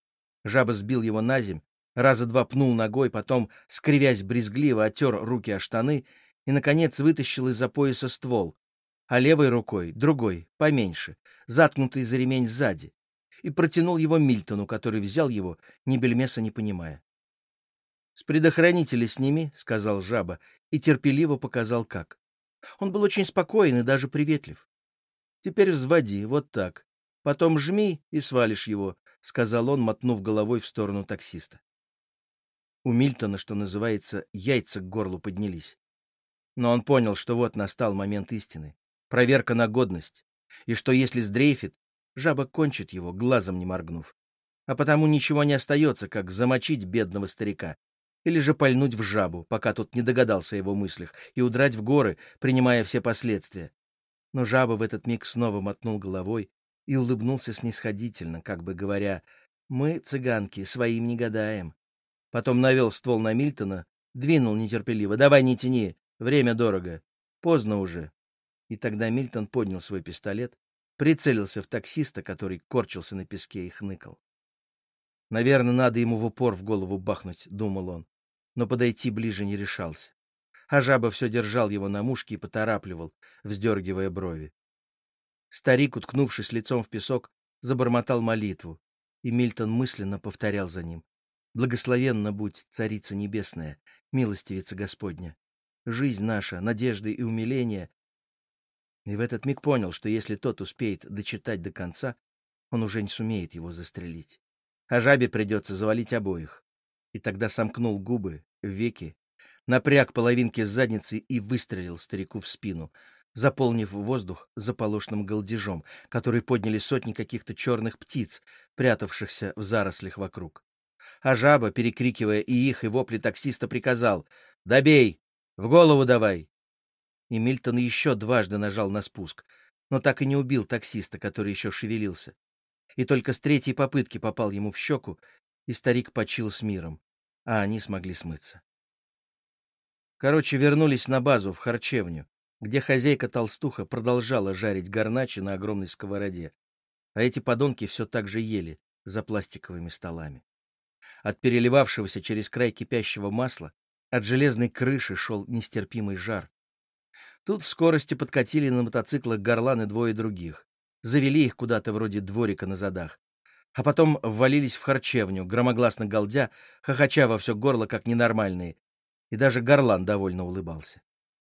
Жаба сбил его наземь, раза два пнул ногой, потом, скривясь брезгливо, оттер руки о штаны и, наконец, вытащил из-за пояса ствол, а левой рукой, другой, поменьше, заткнутый за ремень сзади, и протянул его Мильтону, который взял его, ни бельмеса не понимая. «С предохранителя сними», — сказал жаба, и терпеливо показал, как. Он был очень спокоен и даже приветлив. «Теперь взводи, вот так. Потом жми и свалишь его», — сказал он, мотнув головой в сторону таксиста. У Мильтона, что называется, яйца к горлу поднялись. Но он понял, что вот настал момент истины, проверка на годность, и что если сдрейфит, жаба кончит его, глазом не моргнув. А потому ничего не остается, как замочить бедного старика или же пальнуть в жабу, пока тот не догадался о его мыслях, и удрать в горы, принимая все последствия. Но жаба в этот миг снова мотнул головой и улыбнулся снисходительно, как бы говоря: «Мы, цыганки, своим не гадаем». Потом навел ствол на Мильтона, двинул нетерпеливо: «Давай не тяни, время дорого, поздно уже». И тогда Мильтон поднял свой пистолет, прицелился в таксиста, который корчился на песке и хныкал. «Наверное, надо ему в упор в голову бахнуть», — думал он, но подойти ближе не решался. А жаба все держал его на мушке и поторапливал, вздергивая брови. Старик, уткнувшись лицом в песок, забормотал молитву, и Мильтон мысленно повторял за ним: «Благословенна будь, Царица Небесная, милостивица Господня! Жизнь наша, надежды и умиление». И в этот миг понял, что если тот успеет дочитать до конца, он уже не сумеет его застрелить. А жабе придется завалить обоих. И тогда сомкнул губы, веки, напряг половинки задницы и выстрелил старику в спину, заполнив воздух заполошным галдежом, который подняли сотни каких-то черных птиц, прятавшихся в зарослях вокруг. А жаба, перекрикивая и их, и вопли таксиста, приказал: «Добей! В голову давай!» И Мильтон еще дважды нажал на спуск, но так и не убил таксиста, который еще шевелился. И только с третьей попытки попал ему в щеку, и старик почил с миром, а они смогли смыться. Короче, вернулись на базу, в харчевню, где хозяйка-толстуха продолжала жарить гарначи на огромной сковороде, а эти подонки все так же ели за пластиковыми столами. От переливавшегося через край кипящего масла, от железной крыши шел нестерпимый жар. Тут в скорости подкатили на мотоциклах горланы двое других, завели их куда-то вроде дворика на задах, а потом ввалились в харчевню, громогласно галдя, хохоча во все горло, как ненормальные, и даже горлан довольно улыбался.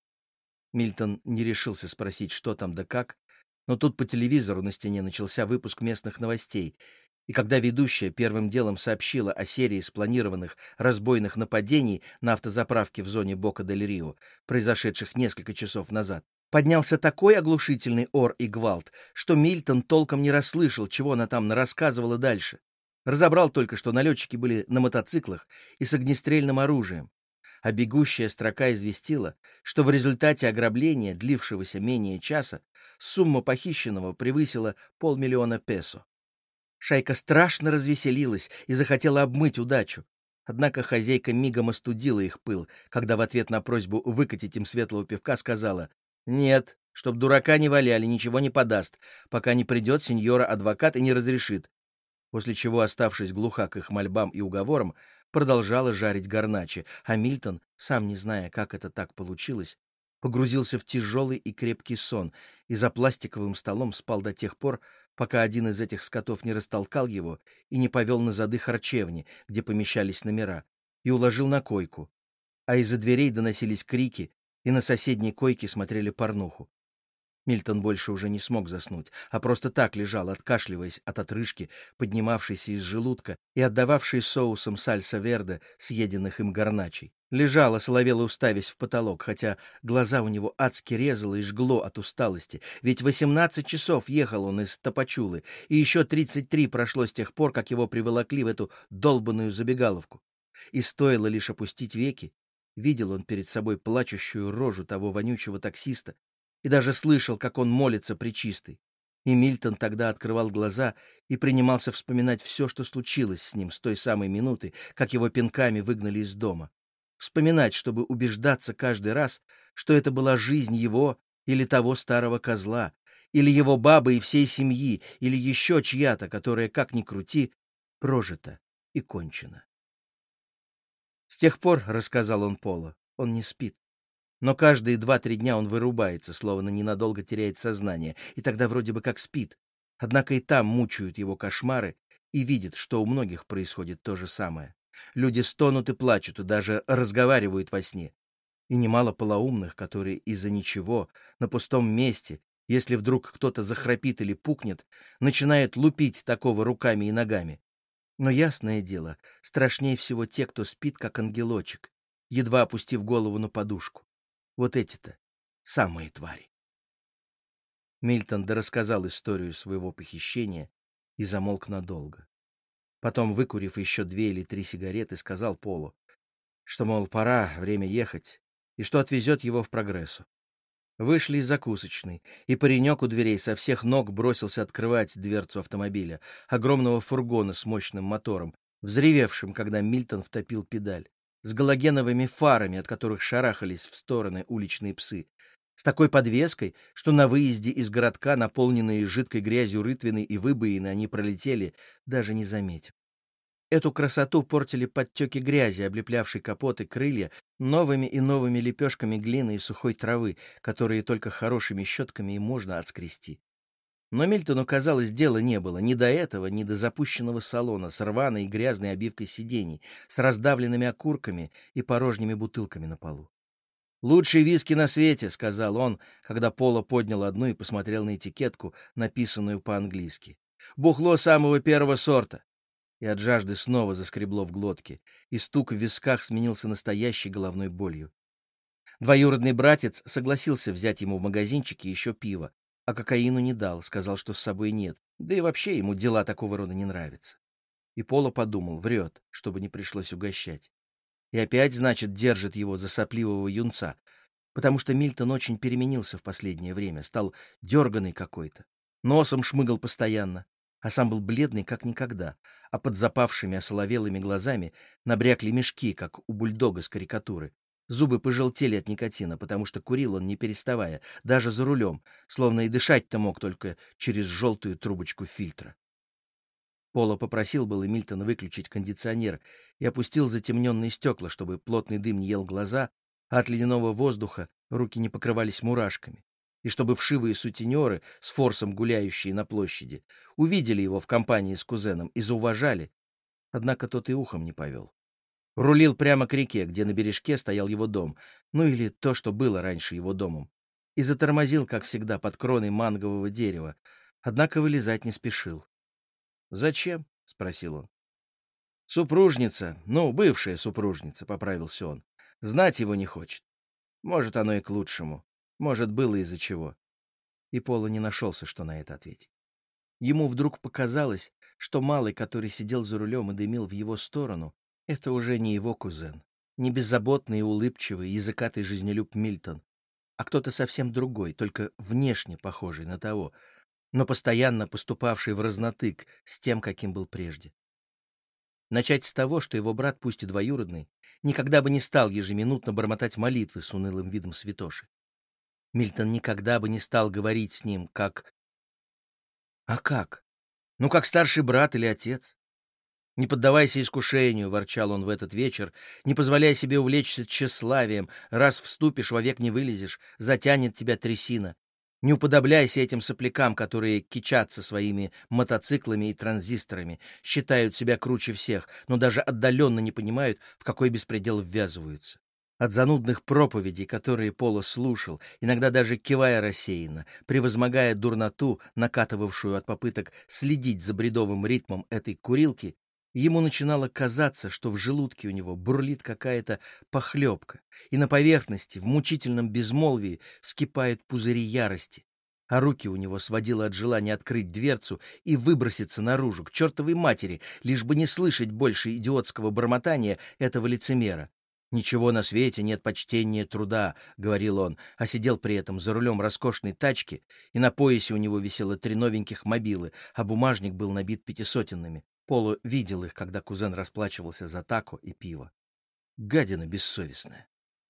Мильтон не решился спросить, что там да как, но тут по телевизору на стене начался выпуск местных новостей, и когда ведущая первым делом сообщила о серии спланированных разбойных нападений на автозаправке в зоне Бока-дель-Рио, произошедших несколько часов назад, поднялся такой оглушительный ор и гвалт, что Мильтон толком не расслышал, чего она там нарассказывала дальше. Разобрал только, что налетчики были на мотоциклах и с огнестрельным оружием, а бегущая строка известила, что в результате ограбления, длившегося менее часа, сумма похищенного превысила 500 000 песо. Шайка страшно развеселилась и захотела обмыть удачу. Однако хозяйка мигом остудила их пыл, когда в ответ на просьбу выкатить им светлого пивка сказала: «Нет, чтоб дурака не валяли, ничего не подаст, пока не придет сеньора-адвокат и не разрешит». После чего, оставшись глуха к их мольбам и уговорам, продолжала жарить гарначи, а Мильтон, сам не зная, как это так получилось, погрузился в тяжелый и крепкий сон и за пластиковым столом спал до тех пор, пока один из этих скотов не растолкал его и не повел на зады харчевни, где помещались номера, и уложил на койку, а из-за дверей доносились крики, и на соседней койке смотрели порнуху. Мильтон больше уже не смог заснуть, а просто так лежал, откашливаясь от отрыжки, поднимавшейся из желудка и отдававшей соусом сальса-верде съеденных им гарначей. Лежал, осоловело уставясь в потолок, хотя глаза у него адски резало и жгло от усталости, ведь 18 часов ехал он из Тапачулы, и еще 33 прошло с тех пор, как его приволокли в эту долбаную забегаловку. И стоило лишь опустить веки, видел он перед собой плачущую рожу того вонючего таксиста, и даже слышал, как он молится пречистой. И Мильтон тогда открывал глаза и принимался вспоминать все, что случилось с ним с той самой минуты, как его пинками выгнали из дома. Вспоминать, чтобы убеждаться каждый раз, что это была жизнь его или того старого козла, или его бабы и всей семьи, или еще чья-то, которая, как ни крути, прожита и кончена. С тех пор, — рассказал он Поло, — он не спит. Но каждые 2-3 дня он вырубается, словно ненадолго теряет сознание, и тогда вроде бы как спит. Однако и там мучают его кошмары, и видит, что у многих происходит то же самое. Люди стонут и плачут, и даже разговаривают во сне. И немало полоумных, которые из-за ничего, на пустом месте, если вдруг кто-то захрапит или пукнет, начинают лупить такого руками и ногами. Но ясное дело, страшнее всего те, кто спит, как ангелочек, едва опустив голову на подушку. Вот эти-то самые твари. Мильтон дорассказал историю своего похищения и замолк надолго. Потом, выкурив еще 2 или 3 сигареты, сказал Полу, что, мол, пора, время ехать, и что отвезет его в Прогрессу. Вышли из закусочной, и паренек у дверей со всех ног бросился открывать дверцу автомобиля, огромного фургона с мощным мотором, взревевшим, когда Мильтон втопил педаль, с галогеновыми фарами, от которых шарахались в стороны уличные псы, с такой подвеской, что на выезде из городка, наполненные жидкой грязью рытвины и выбоины, они пролетели, даже не заметив. Эту красоту портили подтеки грязи, облеплявшей капот и крылья, новыми и новыми лепешками глины и сухой травы, которые только хорошими щетками и можно отскрести. Но Мильтону, казалось, дела не было ни до этого, ни до запущенного салона с рваной и грязной обивкой сидений, с раздавленными окурками и порожними бутылками на полу. «Лучший виски на свете», — сказал он, когда Поло поднял одну и посмотрел на этикетку, написанную по-английски. «Бухло самого первого сорта». И от жажды снова заскребло в глотке, и стук в висках сменился настоящей головной болью. Двоюродный братец согласился взять ему в магазинчике еще пиво, а кокаину не дал, сказал, что с собой нет, да и вообще ему дела такого рода не нравятся. И Поло подумал, врет, чтобы не пришлось угощать. И опять, значит, держит его за сопливого юнца. потому что Мильтон очень переменился в последнее время, стал дерганый какой-то, носом шмыгал постоянно, а сам был бледный как никогда, а под запавшими осоловелыми глазами набрякли мешки, как у бульдога с карикатуры. Зубы пожелтели от никотина, потому что курил он не переставая, даже за рулем, словно и дышать-то мог только через желтую трубочку фильтра. Поло попросил было Мильтона выключить кондиционер и опустил затемненные стекла, чтобы плотный дым не ел глаза, а от ледяного воздуха руки не покрывались мурашками, и чтобы вшивые сутенеры, с форсом гуляющие на площади, увидели его в компании с кузеном и зауважали, однако тот и ухом не повел. Рулил прямо к реке, где на бережке стоял его дом, ну или то, что было раньше его домом, и затормозил, как всегда, под кроной мангового дерева, однако вылезать не спешил. «Зачем?» — спросил он. «Супружница, бывшая супружница», — поправился он. «Знать его не хочет. Может, оно и к лучшему. Может, было из-за чего». И Поло не нашелся, что на это ответить. Ему вдруг показалось, что малый, который сидел за рулем и дымил в его сторону, это уже не его кузен, не беззаботный и улыбчивый, языкатый жизнелюб Мильтон, а кто-то совсем другой, только внешне похожий на того, но постоянно поступавший в разнотык с тем, каким был прежде. Начать с того, что его брат, пусть и двоюродный, никогда бы не стал ежеминутно бормотать молитвы с унылым видом святоши. Мильтон никогда бы не стал говорить с ним, как... А как? Как старший брат или отец. «Не поддавайся искушению», — ворчал он в этот вечер, «не позволяй себе увлечься тщеславием, раз вступишь, вовек не вылезешь, затянет тебя трясина. Не уподобляйся этим соплякам, которые кичатся своими мотоциклами и транзисторами, считают себя круче всех, но даже отдаленно не понимают, в какой беспредел ввязываются. От занудных проповедей, которые Поло слушал, иногда даже кивая рассеянно, превозмогая дурноту, накатывавшую от попыток следить за бредовым ритмом этой курилки, ему начинало казаться, что в желудке у него бурлит какая-то похлебка, и на поверхности, в мучительном безмолвии, вскипают пузыри ярости, а руки у него сводило от желания открыть дверцу и выброситься наружу, к чертовой матери, лишь бы не слышать больше идиотского бормотания этого лицемера. «Ничего на свете нет почтеннее труда», — говорил он, а сидел при этом за рулем роскошной тачки, и на поясе у него висело 3 новеньких мобилы, а бумажник был набит 500-ными. Поло видел их, когда кузен расплачивался за тако и пиво. Гадина бессовестная.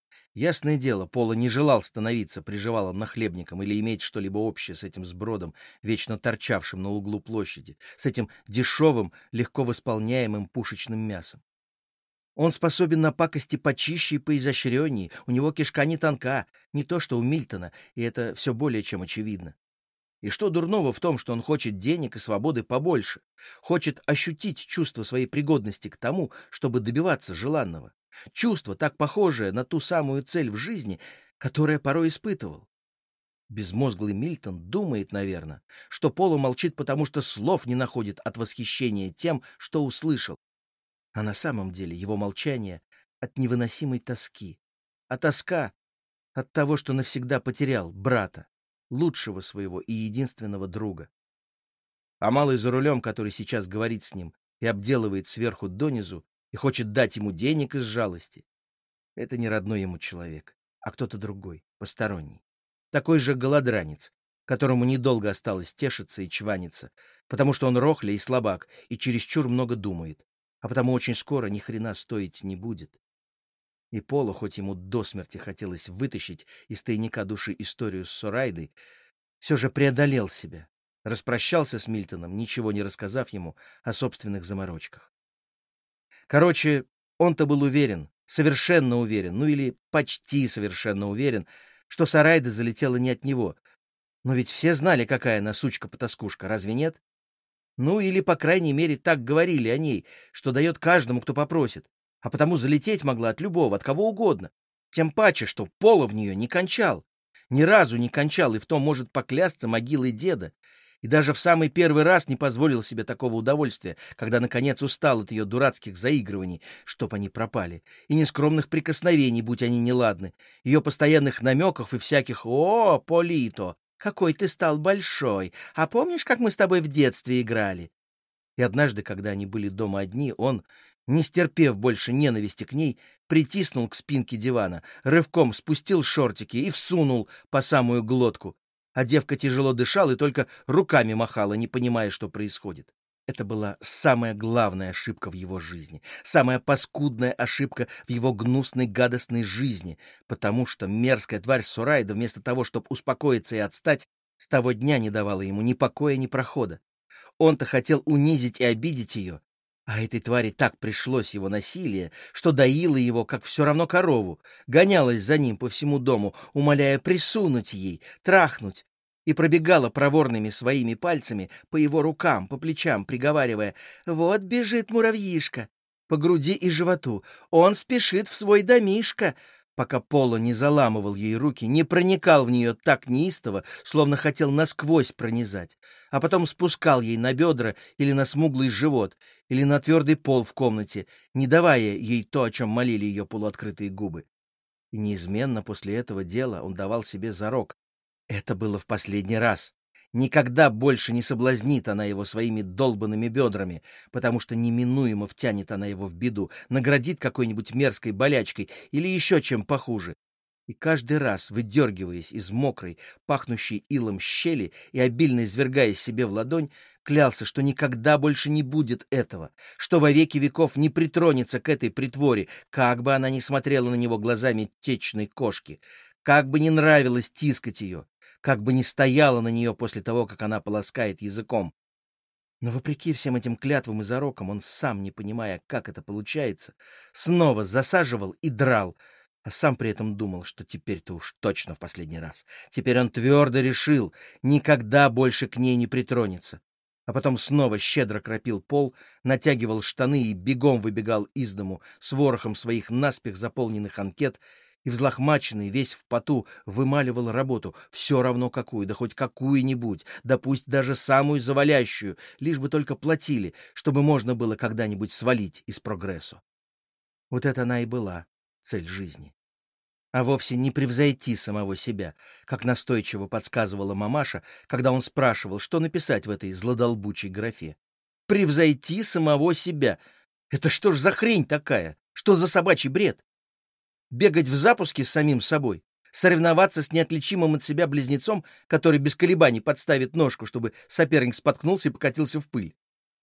Ясное дело, Поло не желал становиться приживалым нахлебником или иметь что-либо общее с этим сбродом, вечно торчавшим на углу площади, с этим дешевым, легко восполняемым пушечным мясом. Он способен на пакости почище и поизощреннее, у него кишка не тонка, не то что у Мильтона, и это все более чем очевидно. И что дурного в том, что он хочет денег и свободы побольше, хочет ощутить чувство своей пригодности к тому, чтобы добиваться желанного, чувство, так похожее на ту самую цель в жизни, которое порой испытывал. Безмозглый Мильтон думает, наверное, что Поло молчит, потому что слов не находит от восхищения тем, что услышал, а на самом деле его молчание от невыносимой тоски, а тоска от того, что навсегда потерял брата, лучшего своего и единственного друга. А малый за рулем, который сейчас говорит с ним и обделывает сверху донизу и хочет дать ему денег из жалости, это не родной ему человек, а кто-то другой, посторонний. Такой же голодранец, которому недолго осталось тешиться и чваниться, потому что он рохля и слабак и чересчур много думает, а потому очень скоро ни хрена стоить не будет. И Поло, хоть ему до смерти хотелось вытащить из тайника души историю с Сорайдой, все же преодолел себя, распрощался с Мильтоном, ничего не рассказав ему о собственных заморочках. Короче, он-то был уверен, совершенно уверен, или почти совершенно уверен, что Сорайда залетела не от него. Но ведь все знали, какая она сучка-потаскушка, разве нет? Или, по крайней мере, так говорили о ней, что дает каждому, кто попросит, а потому залететь могла от любого, от кого угодно. Тем паче, что Поло в нее не кончал. Ни разу не кончал, и в том может поклясться могилой деда. И даже в самый первый раз не позволил себе такого удовольствия, когда, наконец, устал от ее дурацких заигрываний, чтоб они пропали, и нескромных прикосновений, будь они неладны, ее постоянных намеков и всяких «О, Полито, какой ты стал большой! А помнишь, как мы с тобой в детстве играли?» И однажды, когда они были дома одни, он, Не стерпев больше ненависти к ней, притиснул к спинке дивана, рывком спустил шортики и всунул по самую глотку. А девка тяжело дышала и только руками махала, не понимая, что происходит. Это была самая главная ошибка в его жизни, самая паскудная ошибка в его гнусной, гадостной жизни, потому что мерзкая тварь Сурайда, вместо того, чтобы успокоиться и отстать, с того дня не давала ему ни покоя, ни прохода. Он-то хотел унизить и обидеть ее, а этой твари так пришлось его насилие, что доила его, как все равно корову, гонялась за ним по всему дому, умоляя присунуть ей, трахнуть, и пробегала проворными своими пальцами по его рукам, по плечам, приговаривая: «Вот бежит муравьишка!» По груди и животу: «Он спешит в свой домишко!» Пока Поло не заламывал ей руки, не проникал в нее так неистово, словно хотел насквозь пронизать, а потом спускал ей на бедра или на смуглый живот, или на твердый пол в комнате, не давая ей то, о чем молили ее полуоткрытые губы. И неизменно после этого дела он давал себе зарок: это было в последний раз. Никогда больше не соблазнит она его своими долбанными бедрами, потому что неминуемо втянет она его в беду, наградит какой-нибудь мерзкой болячкой или еще чем похуже. И каждый раз, выдергиваясь из мокрой, пахнущей илом щели и обильно извергаясь себе в ладонь, клялся, что никогда больше не будет этого, что во веки веков не притронется к этой притворе, как бы она ни смотрела на него глазами течной кошки, как бы ни нравилось тискать ее, как бы ни стояла на нее после того, как она полоскает языком. Но вопреки всем этим клятвам и зарокам, он сам, не понимая, как это получается, снова засаживал и драл, а сам при этом думал, что теперь-то уж точно в последний раз. Теперь он твердо решил никогда больше к ней не притронется. А потом снова щедро кропил пол, натягивал штаны и бегом выбегал из дому с ворохом своих наспех заполненных анкет, и взлохмаченный, весь в поту, вымаливал работу, все равно какую, да хоть какую-нибудь, да пусть даже самую завалящую, лишь бы только платили, чтобы можно было когда-нибудь свалить из прогрессу. Вот это она и была цель жизни. А вовсе не превзойти самого себя, как настойчиво подсказывала мамаша, когда он спрашивал, что написать в этой злодолбучей графе. Превзойти самого себя. Это что ж за хрень такая? Что за собачий бред? Бегать в запуске с самим собой, соревноваться с неотличимым от себя близнецом, который без колебаний подставит ножку, чтобы соперник споткнулся и покатился в пыль.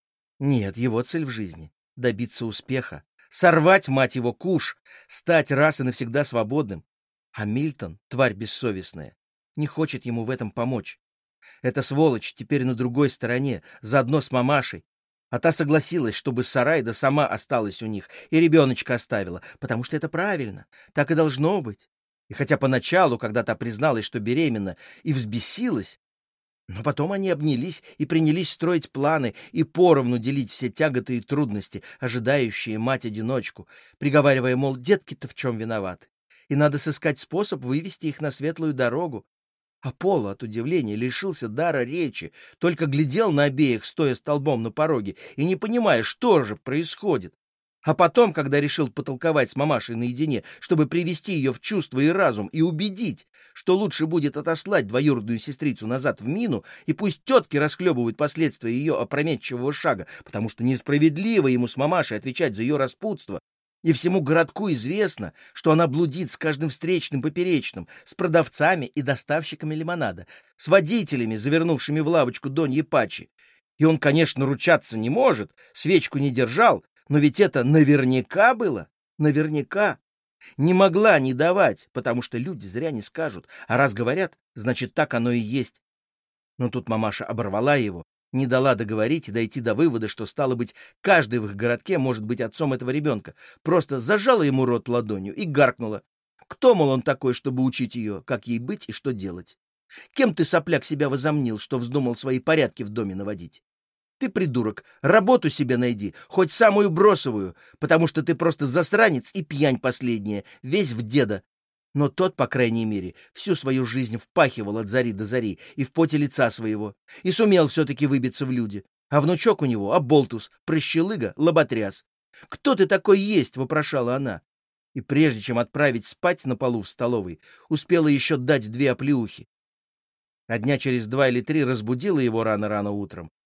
Нет, его цель в жизни — добиться успеха, сорвать, мать его, куш, стать раз и навсегда свободным. А Мильтон, тварь бессовестная, не хочет ему в этом помочь. Эта сволочь теперь на другой стороне, заодно с мамашей. А та согласилась, чтобы Сарайда сама осталась у них и ребеночка оставила, потому что это правильно, так и должно быть. И хотя поначалу, когда та призналась, что беременна, и взбесилась, но потом они обнялись и принялись строить планы и поровну делить все тяготы и трудности, ожидающие мать-одиночку, приговаривая, мол, детки-то в чем виноваты, и надо сыскать способ вывести их на светлую дорогу. А Поло от удивления лишился дара речи, только глядел на обеих, стоя столбом на пороге, и не понимая, что же происходит. А потом, когда решил потолковать с мамашей наедине, чтобы привести ее в чувство и разум и убедить, что лучше будет отослать двоюродную сестрицу назад в мину, и пусть тетки расхлебывают последствия ее опрометчивого шага, потому что несправедливо ему с мамашей отвечать за ее распутство, и всему городку известно, что она блудит с каждым встречным поперечным, с продавцами и доставщиками лимонада, с водителями, завернувшими в лавочку Доньи Пачи. И он, конечно, ручаться не может, свечку не держал, но ведь это наверняка было, наверняка. Не могла не давать, потому что люди зря не скажут, а раз говорят, значит, так оно и есть. Но тут мамаша оборвала его, не дала договорить и дойти до вывода, что, стало быть, каждый в их городке может быть отцом этого ребенка. Просто зажала ему рот ладонью и гаркнула. Кто, мол, он такой, чтобы учить ее, как ей быть и что делать? Кем ты, сопляк, себя возомнил, что вздумал свои порядки в доме наводить? Ты, придурок, работу себе найди, хоть самую бросовую, потому что ты просто засранец и пьянь последняя, весь в деда. Но тот, по крайней мере, всю свою жизнь впахивал от зари до зари и в поте лица своего, и сумел все-таки выбиться в люди. А внучок у него — оболтус, прощелыга, лоботряс. «Кто ты такой есть?» — вопрошала она. И прежде чем отправить спать на полу в столовой, успела еще дать 2 оплеухи. А дня через 2 или 3 разбудила его рано-рано утром,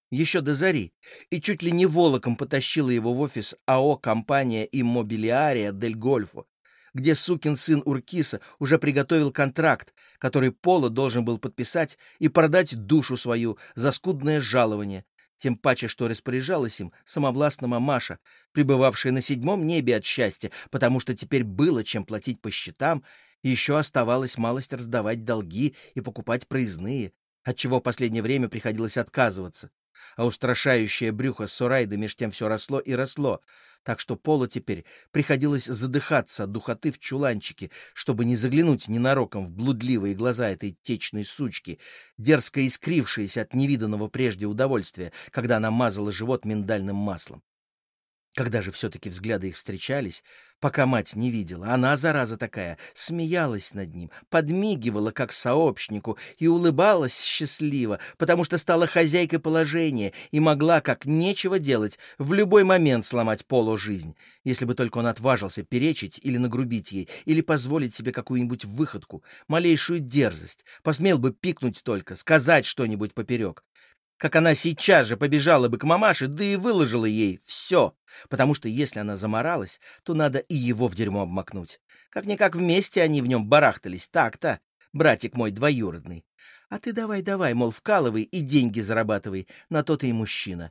еще до зари, и чуть ли не волоком потащила его в офис АО «Компания Иммобилиария Дель Гольфо», где сукин сын Уркиса уже приготовил контракт, который Поло должен был подписать и продать душу свою за скудное жалование, тем паче, что распоряжалась им самовластно мамаша, пребывавшая на 7-м небе от счастья, потому что теперь было чем платить по счетам, и еще оставалось малость раздавать долги и покупать проездные, отчего в последнее время приходилось отказываться. А устрашающее брюхо Сорайды меж тем все росло и росло, так что Полу теперь приходилось задыхаться от духоты в чуланчике, чтобы не заглянуть ненароком в блудливые глаза этой течной сучки, дерзко искрившиеся от невиданного прежде удовольствия, когда она мазала живот миндальным маслом. Когда же все-таки взгляды их встречались, пока мать не видела, она, зараза такая, смеялась над ним, подмигивала как сообщнику и улыбалась счастливо, потому что стала хозяйкой положения и могла, как нечего делать, в любой момент сломать Полу жизнь, если бы только он отважился перечить или нагрубить ей, или позволить себе какую-нибудь выходку, малейшую дерзость, посмел бы пикнуть только, сказать что-нибудь поперек. Как она сейчас же побежала бы к мамаше, да и выложила ей все, потому что если она заморалась, то надо и его в дерьмо обмакнуть. Как-никак вместе они в нем барахтались, так-то, братик мой двоюродный. А ты давай, мол, вкалывай и деньги зарабатывай, на то ты и мужчина.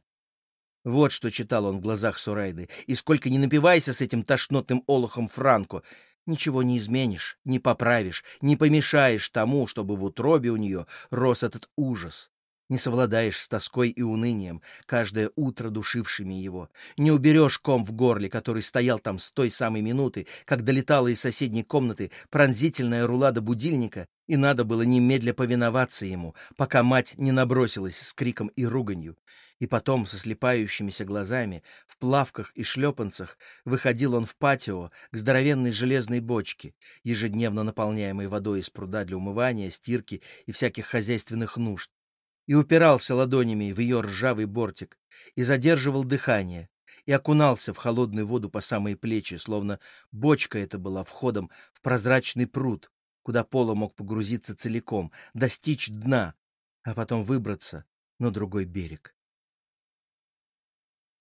Вот что читал он в глазах Сурайды, и сколько ни напивайся с этим тошнотным олухом Франко, ничего не изменишь, не поправишь, не помешаешь тому, чтобы в утробе у нее рос этот ужас. Не совладаешь с тоской и унынием, каждое утро душившими его. Не уберешь ком в горле, который стоял там с той самой минуты, как долетала из соседней комнаты пронзительная рулада будильника, и надо было немедля повиноваться ему, пока мать не набросилась с криком и руганью. И потом, со слепающимися глазами, в плавках и шлепанцах, выходил он в патио к здоровенной железной бочке, ежедневно наполняемой водой из пруда для умывания, стирки и всяких хозяйственных нужд, и упирался ладонями в ее ржавый бортик, и задерживал дыхание, и окунался в холодную воду по самые плечи, словно бочка эта была входом в прозрачный пруд, куда Поло мог погрузиться целиком, достичь дна, а потом выбраться на другой берег.